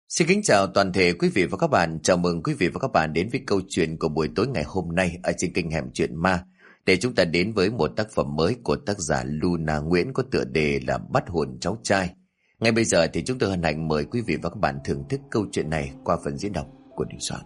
Xin kính chào toàn thể quý vị và các bạn. Chào mừng quý vị và các bạn đến với câu chuyện của buổi tối ngày hôm nay ở trên kênh Hẻm Chuyện Ma, để chúng ta đến với một tác phẩm mới của tác giả Luna Nguyễn có tựa đề là Bắt hồn cháu trai. Ngay bây giờ thì chúng tôi hân hạnh mời quý vị và các bạn thưởng thức câu chuyện này qua phần diễn đọc của Đình Soạn.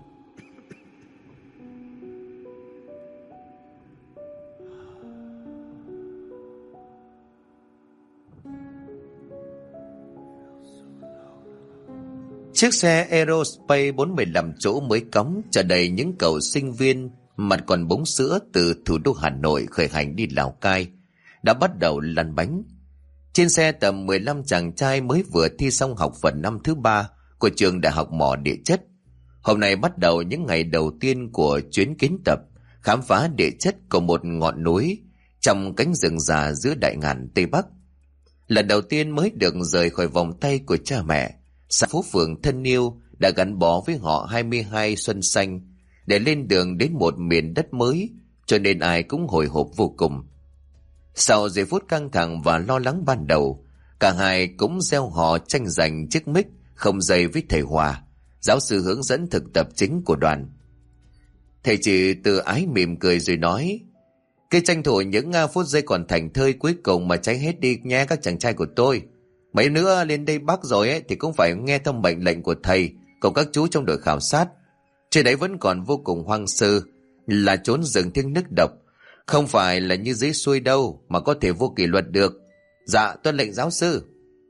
Chiếc xe Aerospace 45 chỗ mới cóng chở đầy những cậu sinh viên mặt còn bóng sữa từ thủ đô Hà Nội khởi hành đi Lào Cai đã bắt đầu lăn bánh. Trên xe tầm 15 chàng trai mới vừa thi xong học phần năm thứ 3 của trường Đại học Mỏ Địa Chất. Hôm nay bắt đầu những ngày đầu tiên của chuyến kiến tập khám phá địa chất của một ngọn núi trong cánh rừng già giữa đại ngàn Tây Bắc. Lần đầu tiên mới được rời khỏi vòng tay của cha mẹ, xã phố phường thân yêu đã gắn bó với họ 22 xuân xanh để lên đường đến một miền đất mới, cho nên ai cũng hồi hộp vô cùng. Sau giây phút căng thẳng và lo lắng ban đầu, cả hai cũng gieo hò tranh giành chiếc mic không dây với thầy Hòa, giáo sư hướng dẫn thực tập chính của đoàn. Thầy chỉ tự ái mỉm cười rồi nói: "Cứ tranh thủ những phút giây còn thảnh thơi cuối cùng mà cháy hết đi nhé các chàng trai của tôi. Mấy nữa lên đây Bắc rồi ấy thì cũng phải nghe theo mệnh lệnh của thầy cùng các chú trong đội khảo sát. Trên đấy vẫn còn vô cùng hoang sơ, là chốn rừng thiêng nước độc, không phải là như dưới xuôi đâu mà có thể vô kỷ luật được. Dạ tuân lệnh giáo sư."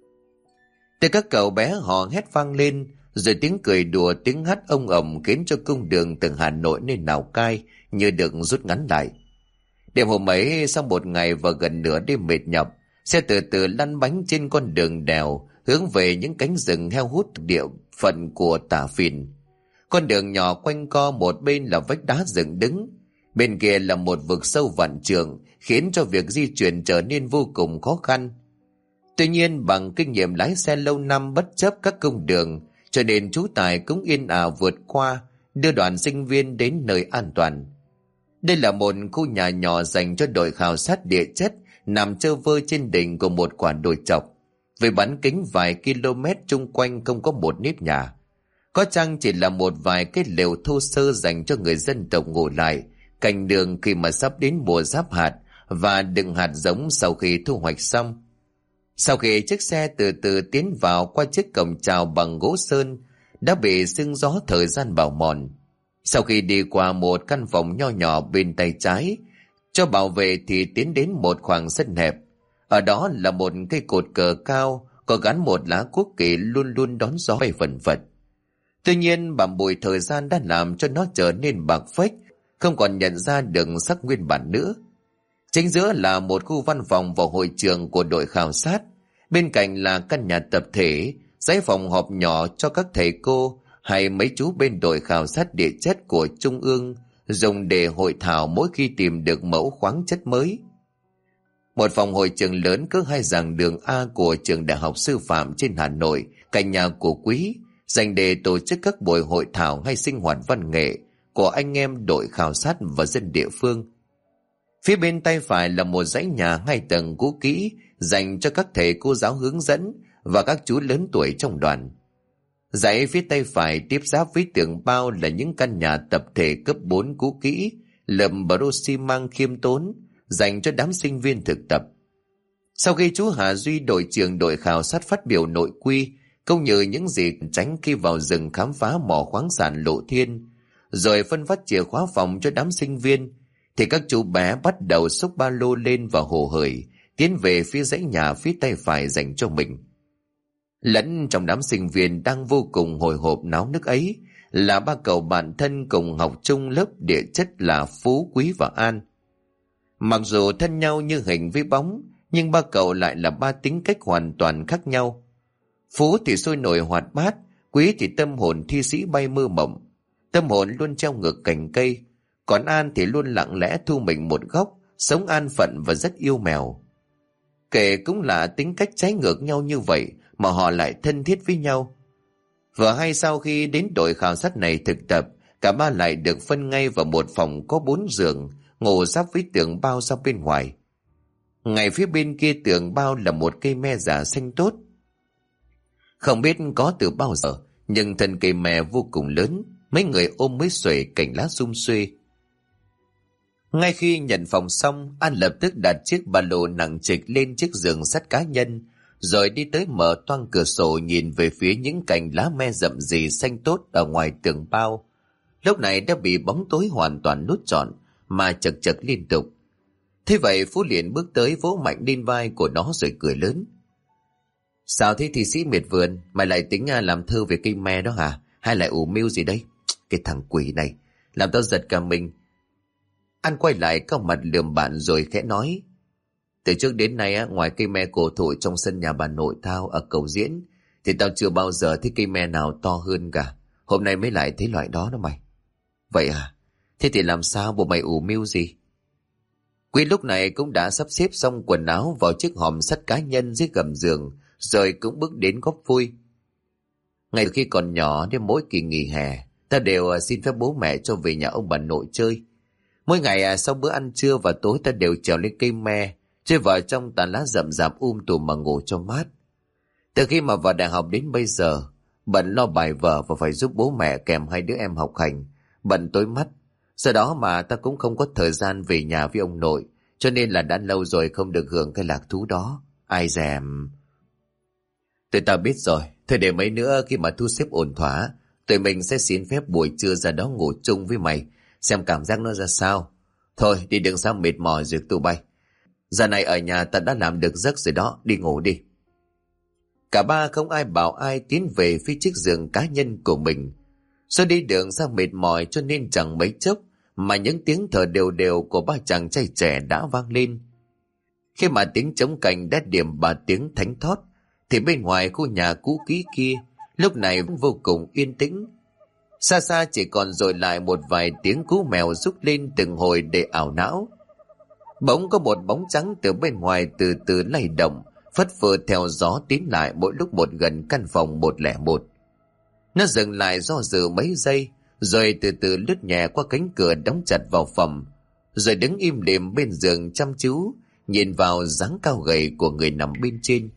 Từ các cậu bé họ hét vang lên, rồi tiếng cười đùa, tiếng hát ông ầm khiến cho cung đường từ Hà Nội lên Lào Cai như được rút ngắn lại. Đêm hôm ấy, sau một ngày và gần nửa đêm mệt nhọc, xe từ từ lăn bánh trên con đường đèo hướng về những cánh rừng heo hút địa phận của Tả Phìn. Con đường nhỏ quanh co, một bên là vách đá dựng đứng, bên kia là một vực sâu vạn trượng, khiến cho việc di chuyển trở nên vô cùng khó khăn. Tuy nhiên bằng kinh nghiệm lái xe lâu năm bất chấp các cung đường, cho nên chú Tài cũng yên ả vượt qua, đưa đoàn sinh viên đến nơi an toàn. Đây là một khu nhà nhỏ dành cho đội khảo sát địa chất, nằm trơ vơ trên đỉnh của một quả đồi chọc, với bán kính vài km chung quanh không có một nếp nhà. Có chăng chỉ là một vài cái lều thô sơ dành cho người dân tộc ngủ lại cạnh đường khi mà sắp đến mùa giáp hạt và đựng hạt giống sau khi thu hoạch xong. Sau khi chiếc xe từ từ tiến vào qua chiếc cổng chào bằng gỗ sơn đã bị sương gió thời gian bào mòn. Sau khi đi qua một căn phòng nho nhỏ bên tay trái, cho bảo vệ thì tiến đến một khoảng sân hẹp. Ở đó là một cây cột cờ cao có gắn một lá quốc kỳ luôn luôn đón gió bay phần phật. Tuy nhiên bặm bụi thời gian đã làm cho nó trở nên bạc phách, không còn nhận ra được sắc nguyên bản nữa. Chính giữa là một khu văn phòng và hội trường của đội khảo sát, bên cạnh là căn nhà tập thể, dãy phòng họp nhỏ cho các thầy cô hay mấy chú bên đội khảo sát địa chất của Trung ương dùng để hội thảo mỗi khi tìm được mẫu khoáng chất mới. Một phòng hội trường lớn cỡ 2 giảng đường A của trường Đại học Sư phạm trên Hà Nội, cạnh nhà của Quý, dành để tổ chức các buổi hội thảo hay sinh hoạt văn nghệ của anh em đội khảo sát và dân địa phương. Phía bên tay phải là một dãy nhà 2 tầng cũ kỹ dành cho các thầy cô giáo hướng dẫn và các chú lớn tuổi trong đoàn. Dãy phía tay phải tiếp giáp với tường bao là những căn nhà tập thể cấp 4 cũ kỹ, lợm bờ xi măng khiêm tốn, dành cho đám sinh viên thực tập. Sau khi chú Hà Duy, đội trưởng đội khảo sát phát biểu nội quy, câu nhớ những gì tránh khi vào rừng khám phá mỏ khoáng sản Lộ Thiên, rồi phân phát chìa khóa phòng cho đám sinh viên, thì các chú bé bắt đầu xốc ba lô lên và hồ hởi tiến về phía dãy nhà phía tay phải dành cho mình. Lẫn trong đám sinh viên đang vô cùng hồi hộp náo nức ấy là 3 cậu bạn thân cùng học chung lớp địa chất là Phú, Quý và An. Mặc dù thân nhau như hình với bóng, nhưng 3 cậu lại là 3 tính cách hoàn toàn khác nhau. Phú thì sôi nổi hoạt bát, Quý thì tâm hồn thi sĩ bay mơ mộng, tâm hồn luôn treo ngược cành cây, còn An thì luôn lặng lẽ thu mình một góc, sống an phận và rất yêu mèo. Kể cũng là tính cách trái ngược nhau như vậy mà họ lại thân thiết với nhau. Vừa hay sau khi đến đội khảo sát này thực tập, cả 3 lại được phân ngay vào một phòng có 4 giường, ngủ giáp với tường bao ra bên ngoài. Ngay phía bên kia tường bao là một cây me già xanh tốt. Không biết có từ bao giờ, nhưng thân cây me vô cùng lớn, mấy người ôm mới xuể cành lá sum xuê. Ngay khi nhận phòng xong, An lập tức đặt chiếc ba lô nặng trịch lên chiếc giường sắt cá nhân, rồi đi tới mở toang cửa sổ nhìn về phía những cành lá me rậm rì xanh tốt ở ngoài tường bao. Lúc này đã bị bóng tối hoàn toàn nuốt trọn mà chật chật liên tục. Thế vậy Phú liền bước tới vỗ mạnh lên vai của nó rồi cười lớn. Sao thế thi sĩ miệt vườn, mày lại tính làm thơ về cây me đó hả? Hay lại ủ mưu gì đây? Cái thằng quỷ này, làm tao giật cả mình. An quay lại cau mặt lườm bạn rồi khẽ nói. Từ trước đến nay ngoài cây me cổ thụ trong sân nhà bà nội tao ở Cầu Diễn, thì tao chưa bao giờ thấy cây me nào to hơn cả. Hôm nay mới lại thấy loại đó mày. Vậy à? Thế thì làm sao, bộ mày ủ mưu gì? Quý lúc này cũng đã sắp xếp xong quần áo vào chiếc hòm sắt cá nhân dưới gầm giường, rồi cũng bước đến góp vui. Ngày khi còn nhỏ, đến mỗi kỳ nghỉ hè, ta đều xin phép bố mẹ cho về nhà ông bà nội chơi. Mỗi ngày sau bữa ăn trưa và tối ta đều trèo lên cây me, chơi vào trong tàn lá rậm rạp tùm mà ngủ cho mát. Từ khi mà vào đại học đến bây giờ, bận lo bài vở và phải giúp bố mẹ kèm hai đứa em học hành, bận tối mắt. Do đó mà ta cũng không có thời gian về nhà với ông nội, cho nên là đã lâu rồi không được hưởng cái lạc thú đó. Ai dèm. Tụi tao biết rồi, thôi để mấy nữa khi mà thu xếp ổn thỏa, tụi mình sẽ xin phép buổi trưa ra đó ngủ chung với mày, xem cảm giác nó ra sao. Thôi đi đừng sao mệt mỏi rồi tụi bay. Giờ này ở nhà ta đã làm được giấc rồi đó, đi ngủ đi. Cả ba không ai bảo ai tiến về phía chiếc giường cá nhân của mình. Do đi đường ra mệt mỏi cho nên chẳng mấy chốc mà những tiếng thở đều đều của ba chàng trai trẻ đã vang lên. Khi mà tiếng trống cành đã điểm 3 tiếng thánh thót, thì bên ngoài khu nhà cũ kỹ kia lúc này vẫn vô cùng yên tĩnh. Xa xa chỉ còn dội lại một vài tiếng cú mèo rúc lên từng hồi để ảo não. Bỗng có một bóng trắng từ bên ngoài từ từ lay động, phất phơ theo gió tiến lại mỗi lúc một gần căn phòng 101. Nó dừng lại do dự mấy giây, rồi từ từ lướt nhẹ qua cánh cửa đóng chặt vào phòng, rồi đứng im lìm bên giường chăm chú nhìn vào dáng cao gầy của người nằm bên trên.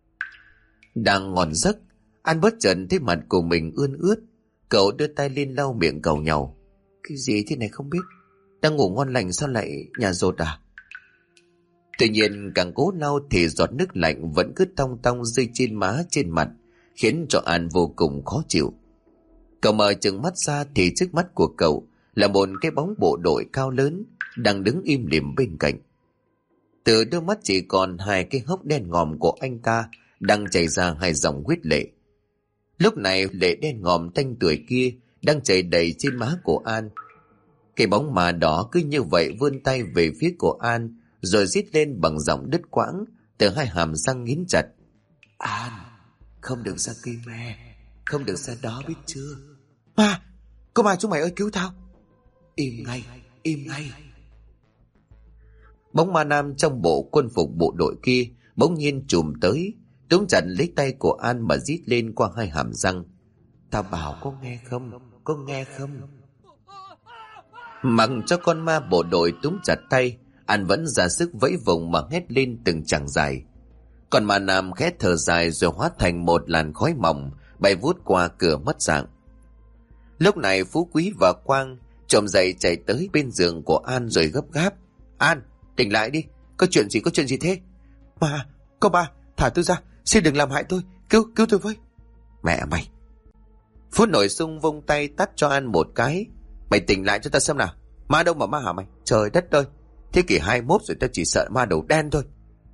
Đang ngon giấc, An bất chợt thấy mặt của mình ươn ướt. Cậu đưa tay lên lau miệng càu nhàu. Cái gì thế này không biết, đang ngủ ngon lành sao lại nhà dột à? Tuy nhiên càng cố lau thì giọt nước lạnh vẫn cứ tong tong rơi trên má trên mặt, khiến cho An vô cùng khó chịu. Cậu mở chừng mắt ra thì trước mắt của cậu là một cái bóng bộ đội cao lớn đang đứng im lìm bên cạnh. Từ đôi mắt chỉ còn 2 cái hốc đen ngòm của anh ta đang chảy ra 2 dòng huyết lệ. Lúc này lệ đen ngòm tanh tưởi kia đang chảy đầy trên má của An. Cái bóng mà đỏ cứ như vậy vươn tay về phía của An, rồi rít lên bằng giọng đứt quãng từ 2 hàm răng nghiến chặt. An, không được ra cây me, không được ra đó biết chưa? Ma, có ma chúng mày ơi, cứu tao. Im ngay, im ngay. Bóng ma nam trong bộ quân phục bộ đội kia bỗng nhiên chùm tới, túm chặt lấy tay của An mà rít lên qua 2 hàm răng. Tao bảo có nghe không, có nghe không? Mặc cho con ma bộ đội túm chặt tay, An vẫn ra sức vẫy vùng mà hét lên từng chàng dài. Còn ma nam khẽ thở dài rồi hóa thành một làn khói mỏng bay vút qua cửa mất dạng. Lúc này Phú Quý và Quang chồm dậy chạy tới bên giường của An rồi gấp gáp. An, tỉnh lại đi, có chuyện gì thế? Mà, có ba, thả tôi ra, xin đừng làm hại tôi, cứu tôi với. Mẹ mày. Phú nổi sung vung tay tát cho An một cái. Mày tỉnh lại cho ta xem nào, ma đâu mà ma hả mày? Trời đất ơi, thế kỷ 21 rồi, ta chỉ sợ ma đầu đen thôi.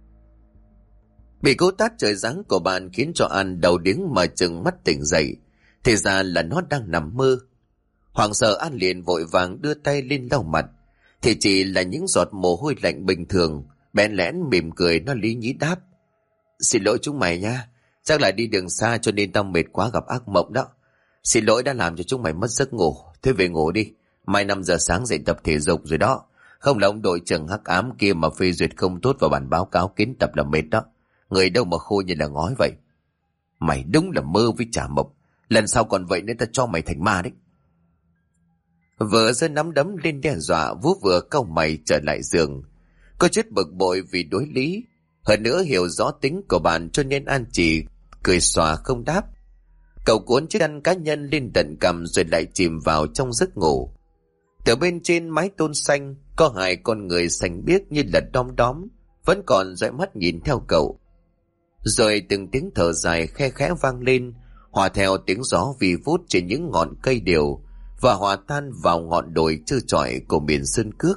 Bị cú tát trời giáng của bạn khiến cho An đầu điếng mà chừng mắt tỉnh dậy, thì ra là nó đang nằm mơ. Hoảng sợ An liền vội vàng đưa tay lên lau mặt, thì chỉ là những giọt mồ hôi lạnh bình thường. Bẽn lẽn mỉm cười nó lý nhí đáp. Xin lỗi chúng mày nha, chắc là đi đường xa cho nên tao mệt quá gặp ác mộng đó. Xin lỗi đã làm cho chúng mày mất giấc ngủ. Thế về ngủ đi, mai 5 giờ sáng dậy tập thể dục rồi đó. Không là ông đội trưởng hắc ám kia mà phê duyệt không tốt vào bản báo cáo kiến tập là mệt đó. Người đâu mà khô như là ngói vậy. Mày đúng là mơ với chả mộc. Lần sau còn vậy nên ta cho mày thành ma đấy. Vừa giơ nắm đấm lên đe dọa, Vũ vừa cau mày trở lại giường. Có chút bực bội vì đối lý, hơn nữa hiểu rõ tính của bạn cho nên An chỉ cười xòa không đáp. Cậu cuốn chiếc khăn cá nhân lên tận cằm rồi lại chìm vào trong giấc ngủ. Từ bên trên mái tôn xanh có hai con người xanh biếc như là đom đóm vẫn còn dõi mắt nhìn theo cậu. Rồi từng tiếng thở dài khe khẽ vang lên, hòa theo tiếng gió vi vút trên những ngọn cây điều và hòa tan vào ngọn đồi trơ trọi của miền Sơn Cước.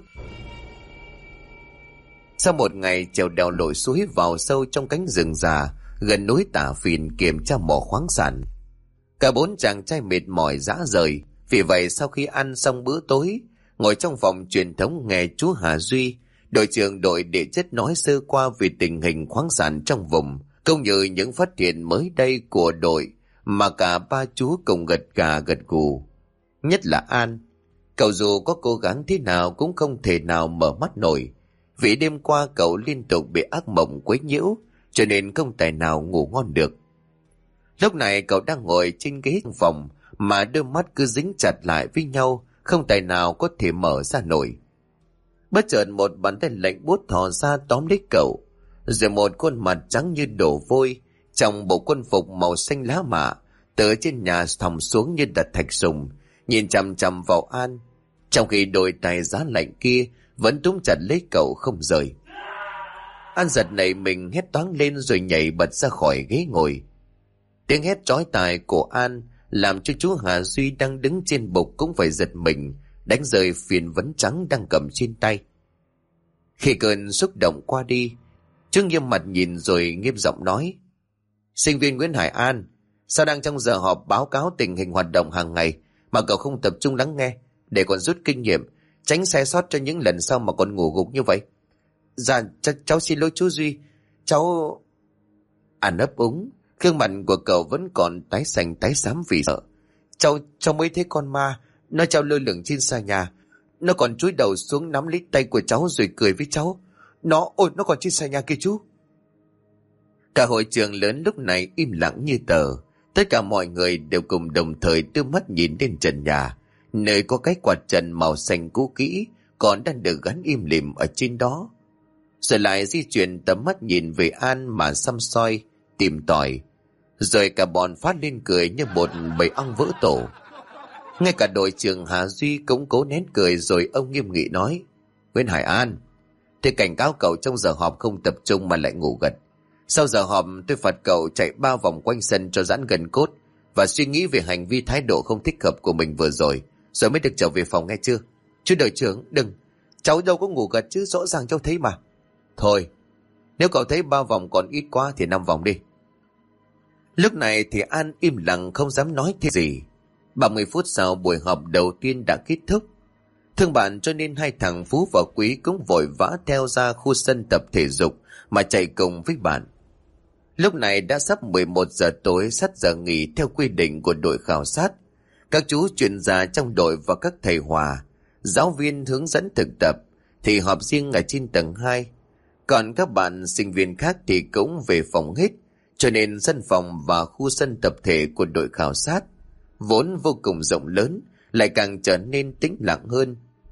Sau một ngày trèo đèo lội suối vào sâu trong cánh rừng già gần núi Tả Phìn kiểm tra mỏ khoáng sản, cả bốn chàng trai mệt mỏi rã rời. Vì vậy sau khi ăn xong bữa tối, ngồi trong phòng truyền thống nghe chú Hà Duy, đội trưởng đội địa chất nói sơ qua về tình hình khoáng sản trong vùng, cũng như những phát hiện mới đây của đội mà cả ba chú cùng gật gà gật gù. Nhất là An, cậu dù có cố gắng thế nào cũng không thể nào mở mắt nổi, vì đêm qua cậu liên tục bị ác mộng quấy nhiễu, cho nên không tài nào ngủ ngon được. Lúc này cậu đang ngồi trên ghế trong phòng mà đôi mắt cứ dính chặt lại với nhau, không tài nào có thể mở ra nổi. Bất chợt một bàn tay lạnh buốt thò ra tóm lấy cậu, rồi một khuôn mặt trắng như đổ vôi trong bộ quân phục màu xanh lá mạ từ trên nhà thòng xuống như đặt thạch sùng, nhìn chằm chằm vào An, trong khi đôi tay giá lạnh kia vẫn túm chặt lấy cậu không rời. An giật nảy mình hét toáng lên rồi nhảy bật ra khỏi ghế ngồi. Tiếng hét chói tai của An làm cho chú Hà Duy đang đứng trên bục cũng phải giật mình, đánh rơi phiến vấn trắng đang cầm trên tay. Khi cơn xúc động qua đi, chú nghiêm mặt nhìn rồi nghiêm giọng nói: "Sinh viên Nguyễn Hải An, sao đang trong giờ họp báo cáo tình hình hoạt động hàng ngày mà cậu không tập trung lắng nghe để còn rút kinh nghiệm, tránh sai sót cho những lần sau mà còn ngủ gục như vậy?" "Dạ, cháu xin lỗi chú Duy, cháu..." An ấp úng, gương mặt của cậu vẫn còn tái xanh tái xám vì sợ. Cháu mới thấy con ma, nó treo lơ lửng trên xà nhà. Nó còn chúi đầu xuống nắm lấy tay của cháu rồi cười với cháu. Nó còn trên xà nhà kia chú." Cả hội trường lớn lúc này im lặng như tờ. Tất cả mọi người đều cùng đồng thời đưa mắt nhìn lên trần nhà, nơi có cái quạt trần màu xanh cũ kỹ còn đang được gắn im lìm ở trên đó. Rồi lại di chuyển tầm mắt nhìn về An mà xăm soi, tìm tòi. Rồi cả bọn phát lên cười như một bầy ong vỡ tổ. Ngay cả đội trưởng Hà Duy cũng cố nén cười, rồi ông nghiêm nghị nói: "Nguyễn Hải An, tôi cảnh cáo cậu trong giờ họp không tập trung mà lại ngủ gật. Sau giờ họp tôi phạt cậu chạy 3 vòng quanh sân cho giãn gần cốt và suy nghĩ về hành vi thái độ không thích hợp của mình vừa rồi mới được trở về phòng, nghe chưa?" "Chú đội trưởng, đừng, cháu đâu có ngủ gật chứ, rõ ràng cháu thấy mà." "Thôi, nếu cậu thấy 3 vòng còn ít quá thì 5 vòng đi." Lúc này thì An im lặng không dám nói thêm gì. 30 phút sau buổi họp đầu tiên đã kết thúc. Thương bạn cho nên hai thằng Phú và Quý cũng vội vã theo ra khu sân tập thể dục mà chạy cùng với bạn. Lúc này đã sắp 11 giờ tối, sát giờ nghỉ theo quy định của đội khảo sát. Các chú chuyên gia trong đội và các thầy hòa, giáo viên hướng dẫn thực tập thì họp riêng ở trên tầng 2. Còn các bạn sinh viên khác thì cũng về phòng hết, cho nên sân phòng và khu sân tập thể của đội khảo sát vốn vô cùng rộng lớn lại càng trở nên tĩnh lặng hơn.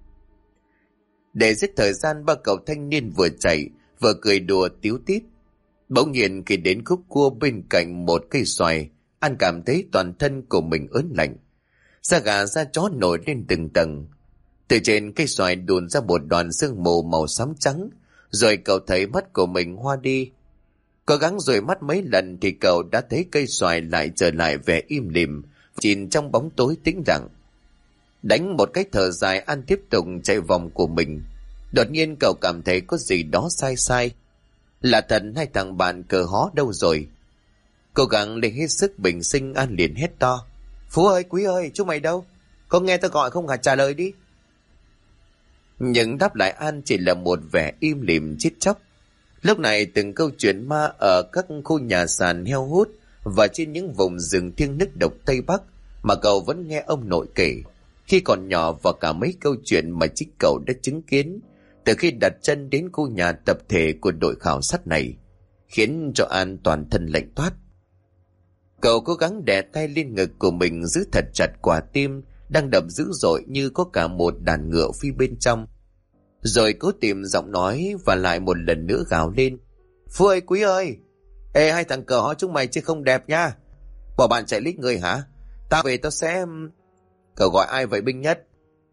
Để giết thời gian, ba cậu thanh niên vừa chạy vừa cười đùa tíu tít. Bỗng nhiên khi đến khúc cua bên cạnh một cây xoài, An cảm thấy toàn thân của mình ớn lạnh, da gà da chó nổi lên từng tầng. Từ trên cây xoài đùn ra một đoàn sương mù màu xám trắng, rồi cậu thấy mắt của mình hoa đi. Cố gắng dụi mắt mấy lần thì cậu đã thấy cây xoài lại trở lại vẻ im lìm, chìm trong bóng tối tĩnh lặng. Đánh một cái thở dài, An tiếp tục chạy vòng của mình. Đột nhiên cậu cảm thấy có gì đó sai sai. Là thật hai thằng bạn cờ hó đâu rồi? Cố gắng để hết sức bình sinh, An liền hét to: "Phú ơi, Quý ơi, chúng mày đâu? Có nghe tao gọi không hả? Trả lời đi." Nhưng đáp lại An chỉ là một vẻ im lìm chết chóc. Lúc này từng câu chuyện ma ở các khu nhà sàn heo hút và trên những vùng rừng thiêng nước độc Tây Bắc mà cậu vẫn nghe ông nội kể khi còn nhỏ, và cả mấy câu chuyện mà chính cậu đã chứng kiến từ khi đặt chân đến khu nhà tập thể của đội khảo sát này, khiến cho An toàn thân lạnh toát. Cậu cố gắng đè tay lên ngực của mình, giữ thật chặt quả tim đang đập dữ dội như có cả một đàn ngựa phi bên trong, rồi cố tìm giọng nói và lại một lần nữa gào lên: "Phú ơi, Quý ơi, ê, hai thằng cờ họ chúng mày chứ không đẹp nha. Bỏ bạn chạy lít người hả? Tao về tao sẽ... Cậu gọi ai vậy binh nhất?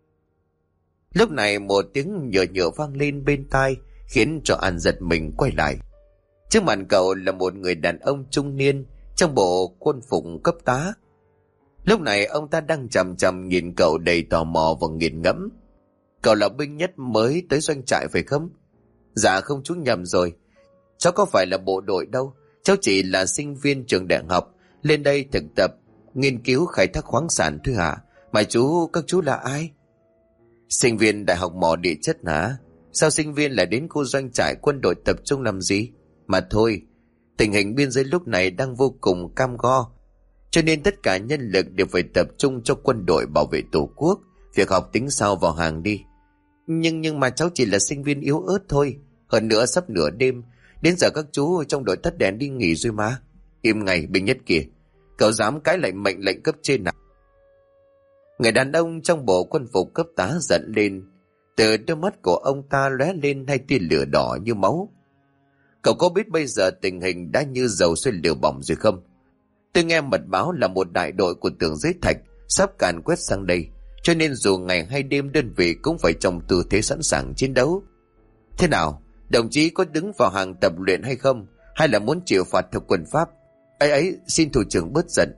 Lúc này một tiếng nhựa nhựa vang lên bên tai, khiến cho An giật mình quay lại. Trước mặt cậu là một người đàn ông trung niên trong bộ quân phục cấp tá. Lúc này ông ta đang chằm chằm nhìn cậu đầy tò mò và nghiền ngẫm. Cậu là binh nhất mới tới doanh trại phải không? Dạ không, chú nhầm rồi. Cháu có phải là bộ đội đâu. Cháu chỉ là sinh viên trường đại học, lên đây thực tập, nghiên cứu khai thác khoáng sản thôi hả? Mà các chú là ai? Sinh viên đại học mỏ địa chất hả? Sao sinh viên lại đến khu doanh trại quân đội tập trung làm gì? Mà thôi, tình hình biên giới lúc này đang vô cùng cam go, cho nên tất cả nhân lực đều phải tập trung cho quân đội bảo vệ tổ quốc. Việc học tính sau vào hàng đi. Nhưng mà cháu chỉ là sinh viên yếu ớt thôi. Hơn nữa sắp nửa đêm, đến giờ các chú trong đội tắt đèn đi nghỉ rồi mà. Im ngay binh nhất kìa, cậu dám cãi lại mệnh lệnh cấp trên nào? Người đàn ông trong bộ quân phục cấp tá giận lên. Từ đôi mắt của ông ta lóe lên hai tia lửa đỏ như máu. Cậu có biết bây giờ tình hình đã như dầu sôi lửa bỏng rồi không? Tôi nghe mật báo là một đại đội của Tưởng Giới Thạch sắp càn quét sang đây, cho nên dù ngày hay đêm đơn vị cũng phải trong tư thế sẵn sàng chiến đấu. Thế nào, đồng chí có đứng vào hàng tập luyện hay không? Hay là muốn chịu phạt theo quân pháp? Ấy, xin thủ trưởng bớt giận.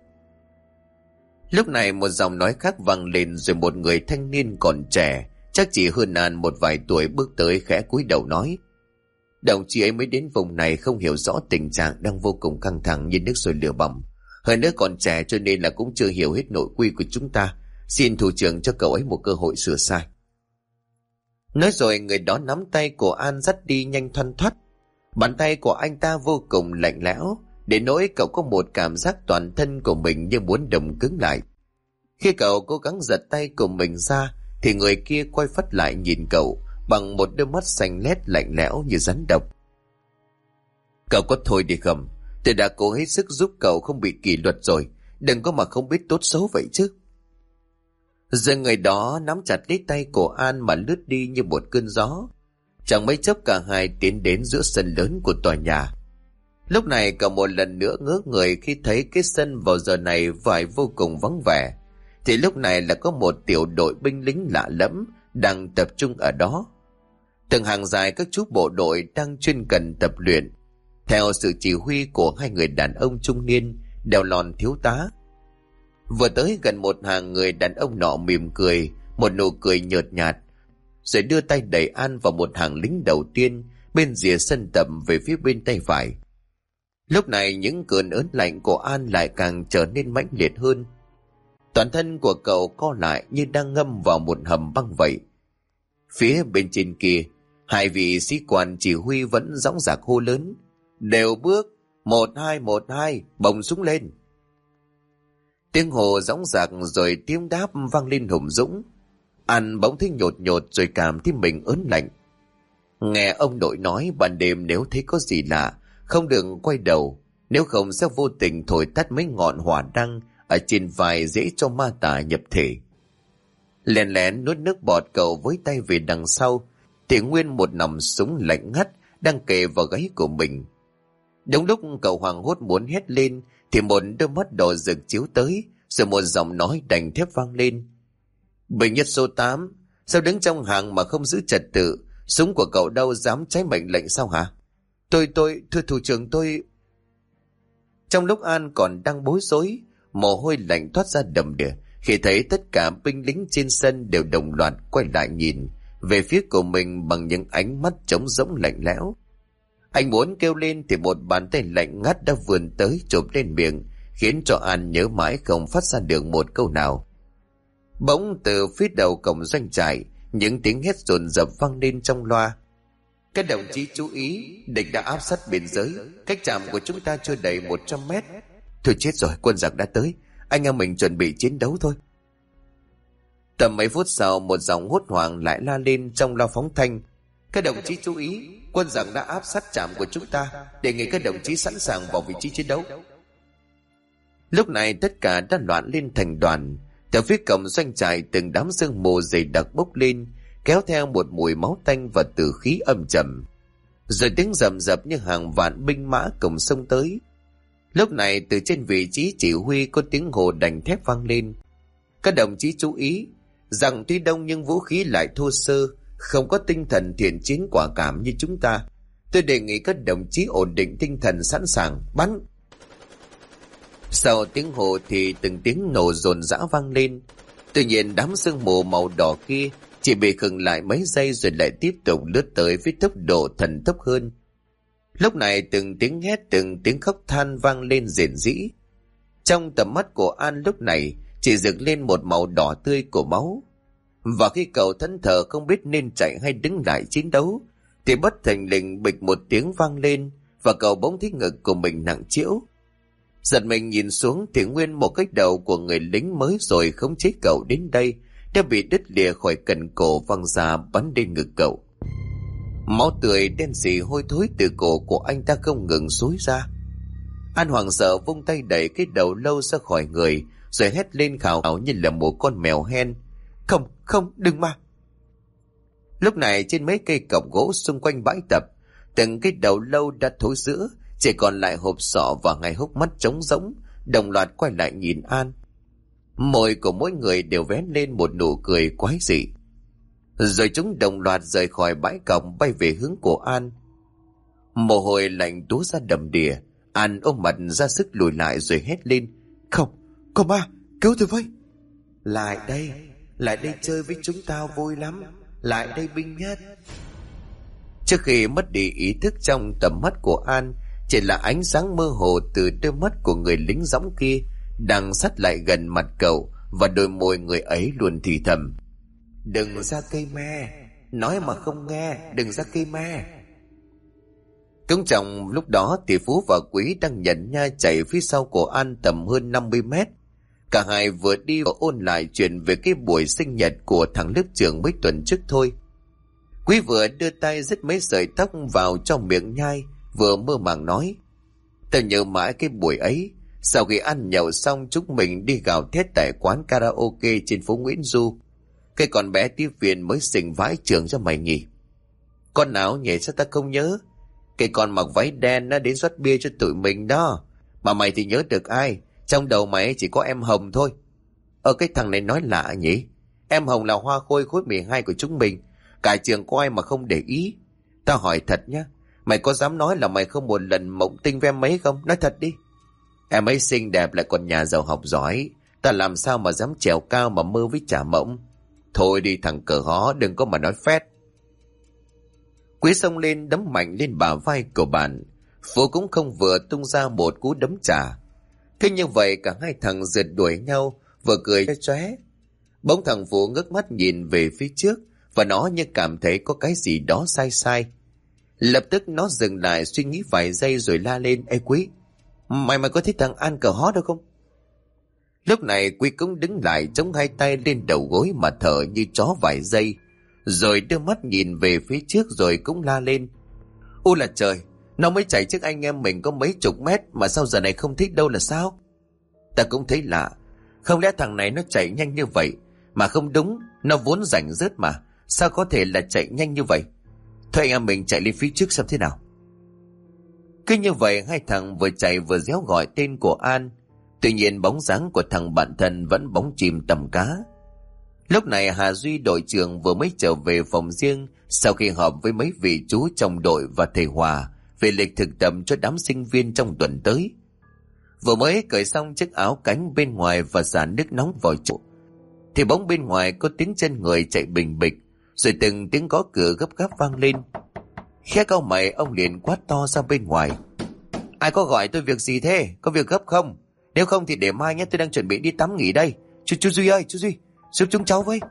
Lúc này một giọng nói khác vang lên, rồi một người thanh niên còn trẻ, chắc chỉ hơn An một vài tuổi, bước tới khẽ cúi đầu nói: Đồng chí ấy mới đến vùng này, không hiểu rõ tình trạng đang vô cùng căng thẳng như nước sôi lửa bỏng. Hơn nữa còn trẻ cho nên là cũng chưa hiểu hết nội quy của chúng ta. Xin thủ trưởng cho cậu ấy một cơ hội sửa sai. Nói rồi người đó nắm tay của An dắt đi nhanh thoăn thoắt. Bàn tay của anh ta vô cùng lạnh lẽo, đến nỗi cậu có một cảm giác toàn thân của mình như muốn đông cứng lại. Khi cậu cố gắng giật tay của mình ra thì người kia quay phắt lại nhìn cậu bằng một đôi mắt xanh lét lạnh lẽo như rắn độc. Cậu có thôi đi không? Tôi đã cố hết sức giúp cậu không bị kỷ luật rồi, đừng có mà không biết tốt xấu vậy chứ. Rồi người đó nắm chặt lấy tay của An mà lướt đi như một cơn gió. Chẳng mấy chốc cả hai tiến đến giữa sân lớn của tòa nhà. Lúc này cậu một lần nữa ngớ người khi thấy cái sân vào giờ này phải vô cùng vắng vẻ. Thì lúc này là có một tiểu đội binh lính lạ lẫm đang tập trung ở đó. Từng hàng dài các chú bộ đội đang chuyên cần tập luyện, theo sự chỉ huy của hai người đàn ông trung niên đeo lon thiếu tá. Vừa tới gần một hàng, người đàn ông nọ mỉm cười, một nụ cười nhợt nhạt, rồi đưa tay đẩy An vào một hàng lính đầu tiên bên rìa sân tập về phía bên tay phải. Lúc này những cơn ớn lạnh của An lại càng trở nên mãnh liệt hơn. Toàn thân của cậu co lại như đang ngâm vào một hầm băng vậy. Phía bên trên kia, hai vị sĩ quan chỉ huy vẫn dõng dạc hô lớn: Đều bước, 1-2-1-2, bồng súng lên. Tiếng hồ dõng dạc rồi tiếng đáp vang lên hùng dũng. An bỗng thấy nhột nhột rồi cảm thấy mình ớn lạnh. Nghe ông đội nói ban đêm nếu thấy có gì lạ không được quay đầu, nếu không sẽ vô tình thổi tắt mấy ngọn hỏa đăng ở trên vai, dễ cho ma tà nhập thể. Lén lén nuốt nước bọt, cậu với tay về đằng sau thì nguyên một nòng súng lạnh ngắt đang kề vào gáy của mình. Đúng lúc cậu hoảng hốt muốn hét lên thì một đôi mắt đỏ rực chiếu tới, rồi một giọng nói đành thép vang lên: Binh nhất số 8, sao đứng trong hàng mà không giữ trật tự? Súng của cậu đâu, dám trái mệnh lệnh sao hả? Tôi, thưa thủ trưởng, tôi... Trong lúc An còn đang bối rối, mồ hôi lạnh thoát ra đầm đìa khi thấy tất cả binh lính trên sân đều đồng loạt quay lại nhìn về phía của mình bằng những ánh mắt trống rỗng lạnh lẽo. Anh muốn kêu lên thì một bàn tay lạnh ngắt đã vươn tới chụp lên miệng, khiến cho An nhớ mãi không phát ra được một câu nào. Bỗng từ phía đầu cổng doanh trại, những tiếng hét dồn dập vang lên trong loa: Các đồng chí chú ý, địch đã áp sát biên giới, cách trạm của chúng ta chưa đầy 100 mét. Thôi chết rồi, quân giặc đã tới, anh em mình chuẩn bị chiến đấu thôi. Tầm mấy phút sau, một giọng hốt hoảng lại la lên trong loa phóng thanh: Các đồng chí chú ý, quân giặc đã áp sát trạm của chúng ta, đề nghị các đồng chí sẵn sàng vào vị trí chiến đấu. Lúc này tất cả đã loạn lên thành đoàn. Từ phía cổng doanh trại, từng đám sương mù dày đặc bốc lên, kéo theo một mùi máu tanh và tử khí âm trầm. Rồi tiếng rầm rập như hàng vạn binh mã cùng xông tới. Lúc này từ trên vị trí chỉ huy có tiếng hồ đành thép vang lên. Các đồng chí chú ý rằng tuy đông nhưng vũ khí lại thô sơ, không có tinh thần thiện chiến quả cảm như chúng ta. Tôi đề nghị các đồng chí ổn định tinh thần, sẵn sàng bắn. Sau tiếng hồ thì từng tiếng nổ dồn dã vang lên. Tự nhiên đám sương mù màu đỏ kia chỉ bị khựng lại mấy giây rồi lại tiếp tục lướt tới với tốc độ thần tốc hơn. Lúc này từng tiếng hét, từng tiếng khóc than vang lên rền rĩ. Trong tầm mắt của An lúc này chỉ rực lên một màu đỏ tươi của máu. Và khi cậu thẫn thờ không biết nên chạy hay đứng lại chiến đấu, thì bất thình lình bịch một tiếng vang lên và cậu bỗng thấy ngực của mình nặng trĩu. Giật mình nhìn xuống thì nguyên một cái đầu của người lính mới rồi khống chế cậu đến đây đã bị đứt lìa khỏi cần cổ văng ra bắn lên ngực cậu. Máu tươi đen sì hôi thối từ cổ của anh ta không ngừng xối ra. An hoảng sợ vung tay đẩy cái đầu lâu ra khỏi người rồi hét lên khào khào như là một con mèo hen. Không, không, đừng mà. Lúc này trên mấy cây cọc gỗ xung quanh bãi tập, từng cái đầu lâu đã thối rữa, chỉ còn lại hộp sọ và ngay hốc mắt trống rỗng, đồng loạt quay lại nhìn An. Môi của mỗi người đều vén lên một nụ cười quái dị. Rồi chúng đồng loạt rời khỏi bãi cọc bay về hướng của An. Mồ hôi lạnh túa ra đầm đìa. An ôm mặt ra sức lùi lại rồi hét lên. Không, có ma, cứu tôi với. Lại đây chơi với chúng tao vui lắm. Lại đây binh nhất. Trước khi mất đi ý thức, trong tầm mắt của An chỉ là ánh sáng mơ hồ từ đôi mắt của người lính dõng kia đang sát lại gần mặt cậu, và đôi môi người ấy luôn thì thầm. Đừng ra cây me, nói mà không nghe, đừng ra cây me. Cũng trong lúc đó thì Phú và Quý đang nhận nha chạy phía sau của An tầm hơn 50 mét. Cả hai vừa đi và ôn lại chuyện về cái buổi sinh nhật của thằng lớp trưởng mấy tuần trước thôi. Quý vừa đưa tay dứt mấy sợi tóc vào trong miệng nhai, vừa mơ màng nói. Tao nhớ mãi cái buổi ấy, sau khi ăn nhậu xong chúng mình đi gào thét tại quán karaoke trên phố Nguyễn Du. Cái con bé tiếp viên mới xình vãi trưởng cho mày nhỉ? Con nào nhỉ, sao ta không nhớ? Cái con mặc váy đen nó đến rót bia cho tụi mình đó. Mà mày thì nhớ được ai? Trong đầu mày chỉ có em Hồng thôi. Cái thằng này nói lạ nhỉ? Em Hồng là hoa khôi khối 12 của chúng mình. Cả trường có ai mà không để ý? Tao hỏi thật nhá, mày có dám nói là mày không một lần mộng tinh với em ấy không? Nói thật đi. Em ấy xinh đẹp lại còn nhà giàu học giỏi. Ta làm sao mà dám trèo cao mà mơ với chả mộng? Thôi đi thằng cờ hó, đừng có mà nói phét. Quý xông lên đấm mạnh lên bả vai của bạn. Phú cũng không vừa tung ra một cú đấm trả. Thế như vậy cả hai thằng rượt đuổi nhau, vừa cười chóe. Bỗng thằng Phú ngước mắt nhìn về phía trước, và nó như cảm thấy có cái gì đó sai sai. Lập tức nó dừng lại suy nghĩ vài giây rồi la lên. Ê Quý, mày có thấy thằng An cờ hó đâu không? Lúc này Quý cũng đứng lại chống hai tay lên đầu gối mà thở như chó vài giây, rồi đưa mắt nhìn về phía trước rồi cũng la lên. Ôi là trời, nó mới chạy trước anh em mình có mấy chục mét mà sao giờ này không thích đâu là sao? Ta cũng thấy lạ, không lẽ thằng này nó chạy nhanh như vậy? Mà không đúng, nó vốn rảnh rớt mà, sao có thể là chạy nhanh như vậy? Thôi anh em mình chạy lên phía trước xem thế nào. Cứ như vậy hai thằng vừa chạy vừa réo gọi tên của An. Tuy nhiên bóng dáng của thằng bạn thân vẫn bóng chìm tầm cá. Lúc này Hà Duy đội trưởng vừa mới trở về phòng riêng sau khi họp với mấy vị chú trong đội và thầy Hòa về lịch thực tập cho đám sinh viên trong tuần tới. Vừa mới cởi xong chiếc áo cánh bên ngoài và xả nước nóng vào chỗ, thì bỗng bên ngoài có tiếng chân người chạy bình bịch, rồi từng tiếng gõ cửa gấp gáp vang lên. Khẽ cau mày, ông liền quát to ra bên ngoài. Ai có gọi tôi việc gì thế? Có việc gấp không? Nếu không thì để mai nhé, tôi đang chuẩn bị đi tắm nghỉ đây. Chú Duy ơi, chú Duy, giúp chúng cháu với.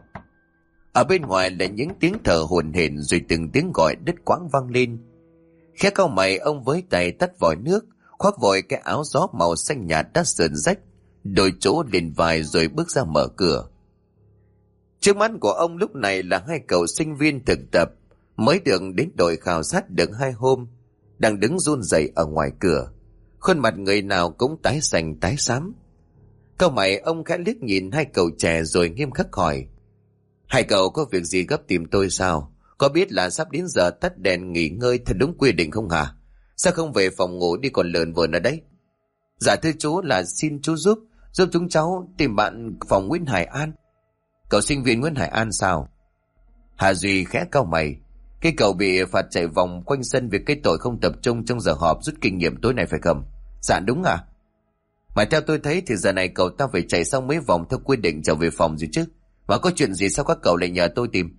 Ở bên ngoài là những tiếng thở hổn hển rồi từng tiếng gọi đứt quãng vang lên. Khẽ cau mày, ông với tay tắt vòi nước, khoác vội cái áo gió màu xanh nhạt đã sờn rách, đội chỗ lên vai rồi bước ra mở cửa. Trước mắt của ông lúc này là hai cậu sinh viên thực tập mới được đến đội khảo sát được 2 hôm, đang đứng run rẩy ở ngoài cửa, khuôn mặt người nào cũng tái xanh tái xám. Cau mày, ông khẽ liếc nhìn hai cậu trẻ rồi nghiêm khắc hỏi. Hai cậu có việc gì gấp tìm tôi sao? Có biết là sắp đến giờ tắt đèn nghỉ ngơi thật đúng quy định không hả? Sao không về phòng ngủ đi còn lợn vợn ở đấy? Dạ thưa chú, là xin chú giúp chúng cháu tìm bạn phòng Nguyễn Hải An. Cậu sinh viên Nguyễn Hải An sao? Hà Duy khẽ cau mày. Cái cậu bị phạt chạy vòng quanh sân vì cái tội không tập trung trong giờ họp rút kinh nghiệm tối nay phải không? Dạ đúng à? Mà theo tôi thấy thì giờ này cậu ta phải chạy xong mấy vòng theo quy định trở về phòng rồi chứ. Và có chuyện gì sao các cậu lại nhờ tôi tìm?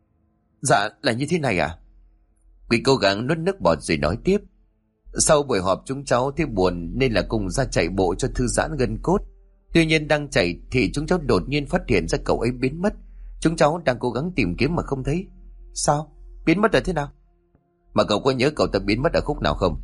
Dạ là như thế này à? Quý cố gắng nuốt nước bọt rồi nói tiếp. Sau buổi họp chúng cháu thấy buồn nên là cùng ra chạy bộ cho thư giãn gân cốt. Tuy nhiên đang chạy thì chúng cháu đột nhiên phát hiện ra cậu ấy biến mất. Chúng cháu đang cố gắng tìm kiếm mà không thấy. Sao? Biến mất ở thế nào? Mà cậu có nhớ cậu ta biến mất ở khúc nào không?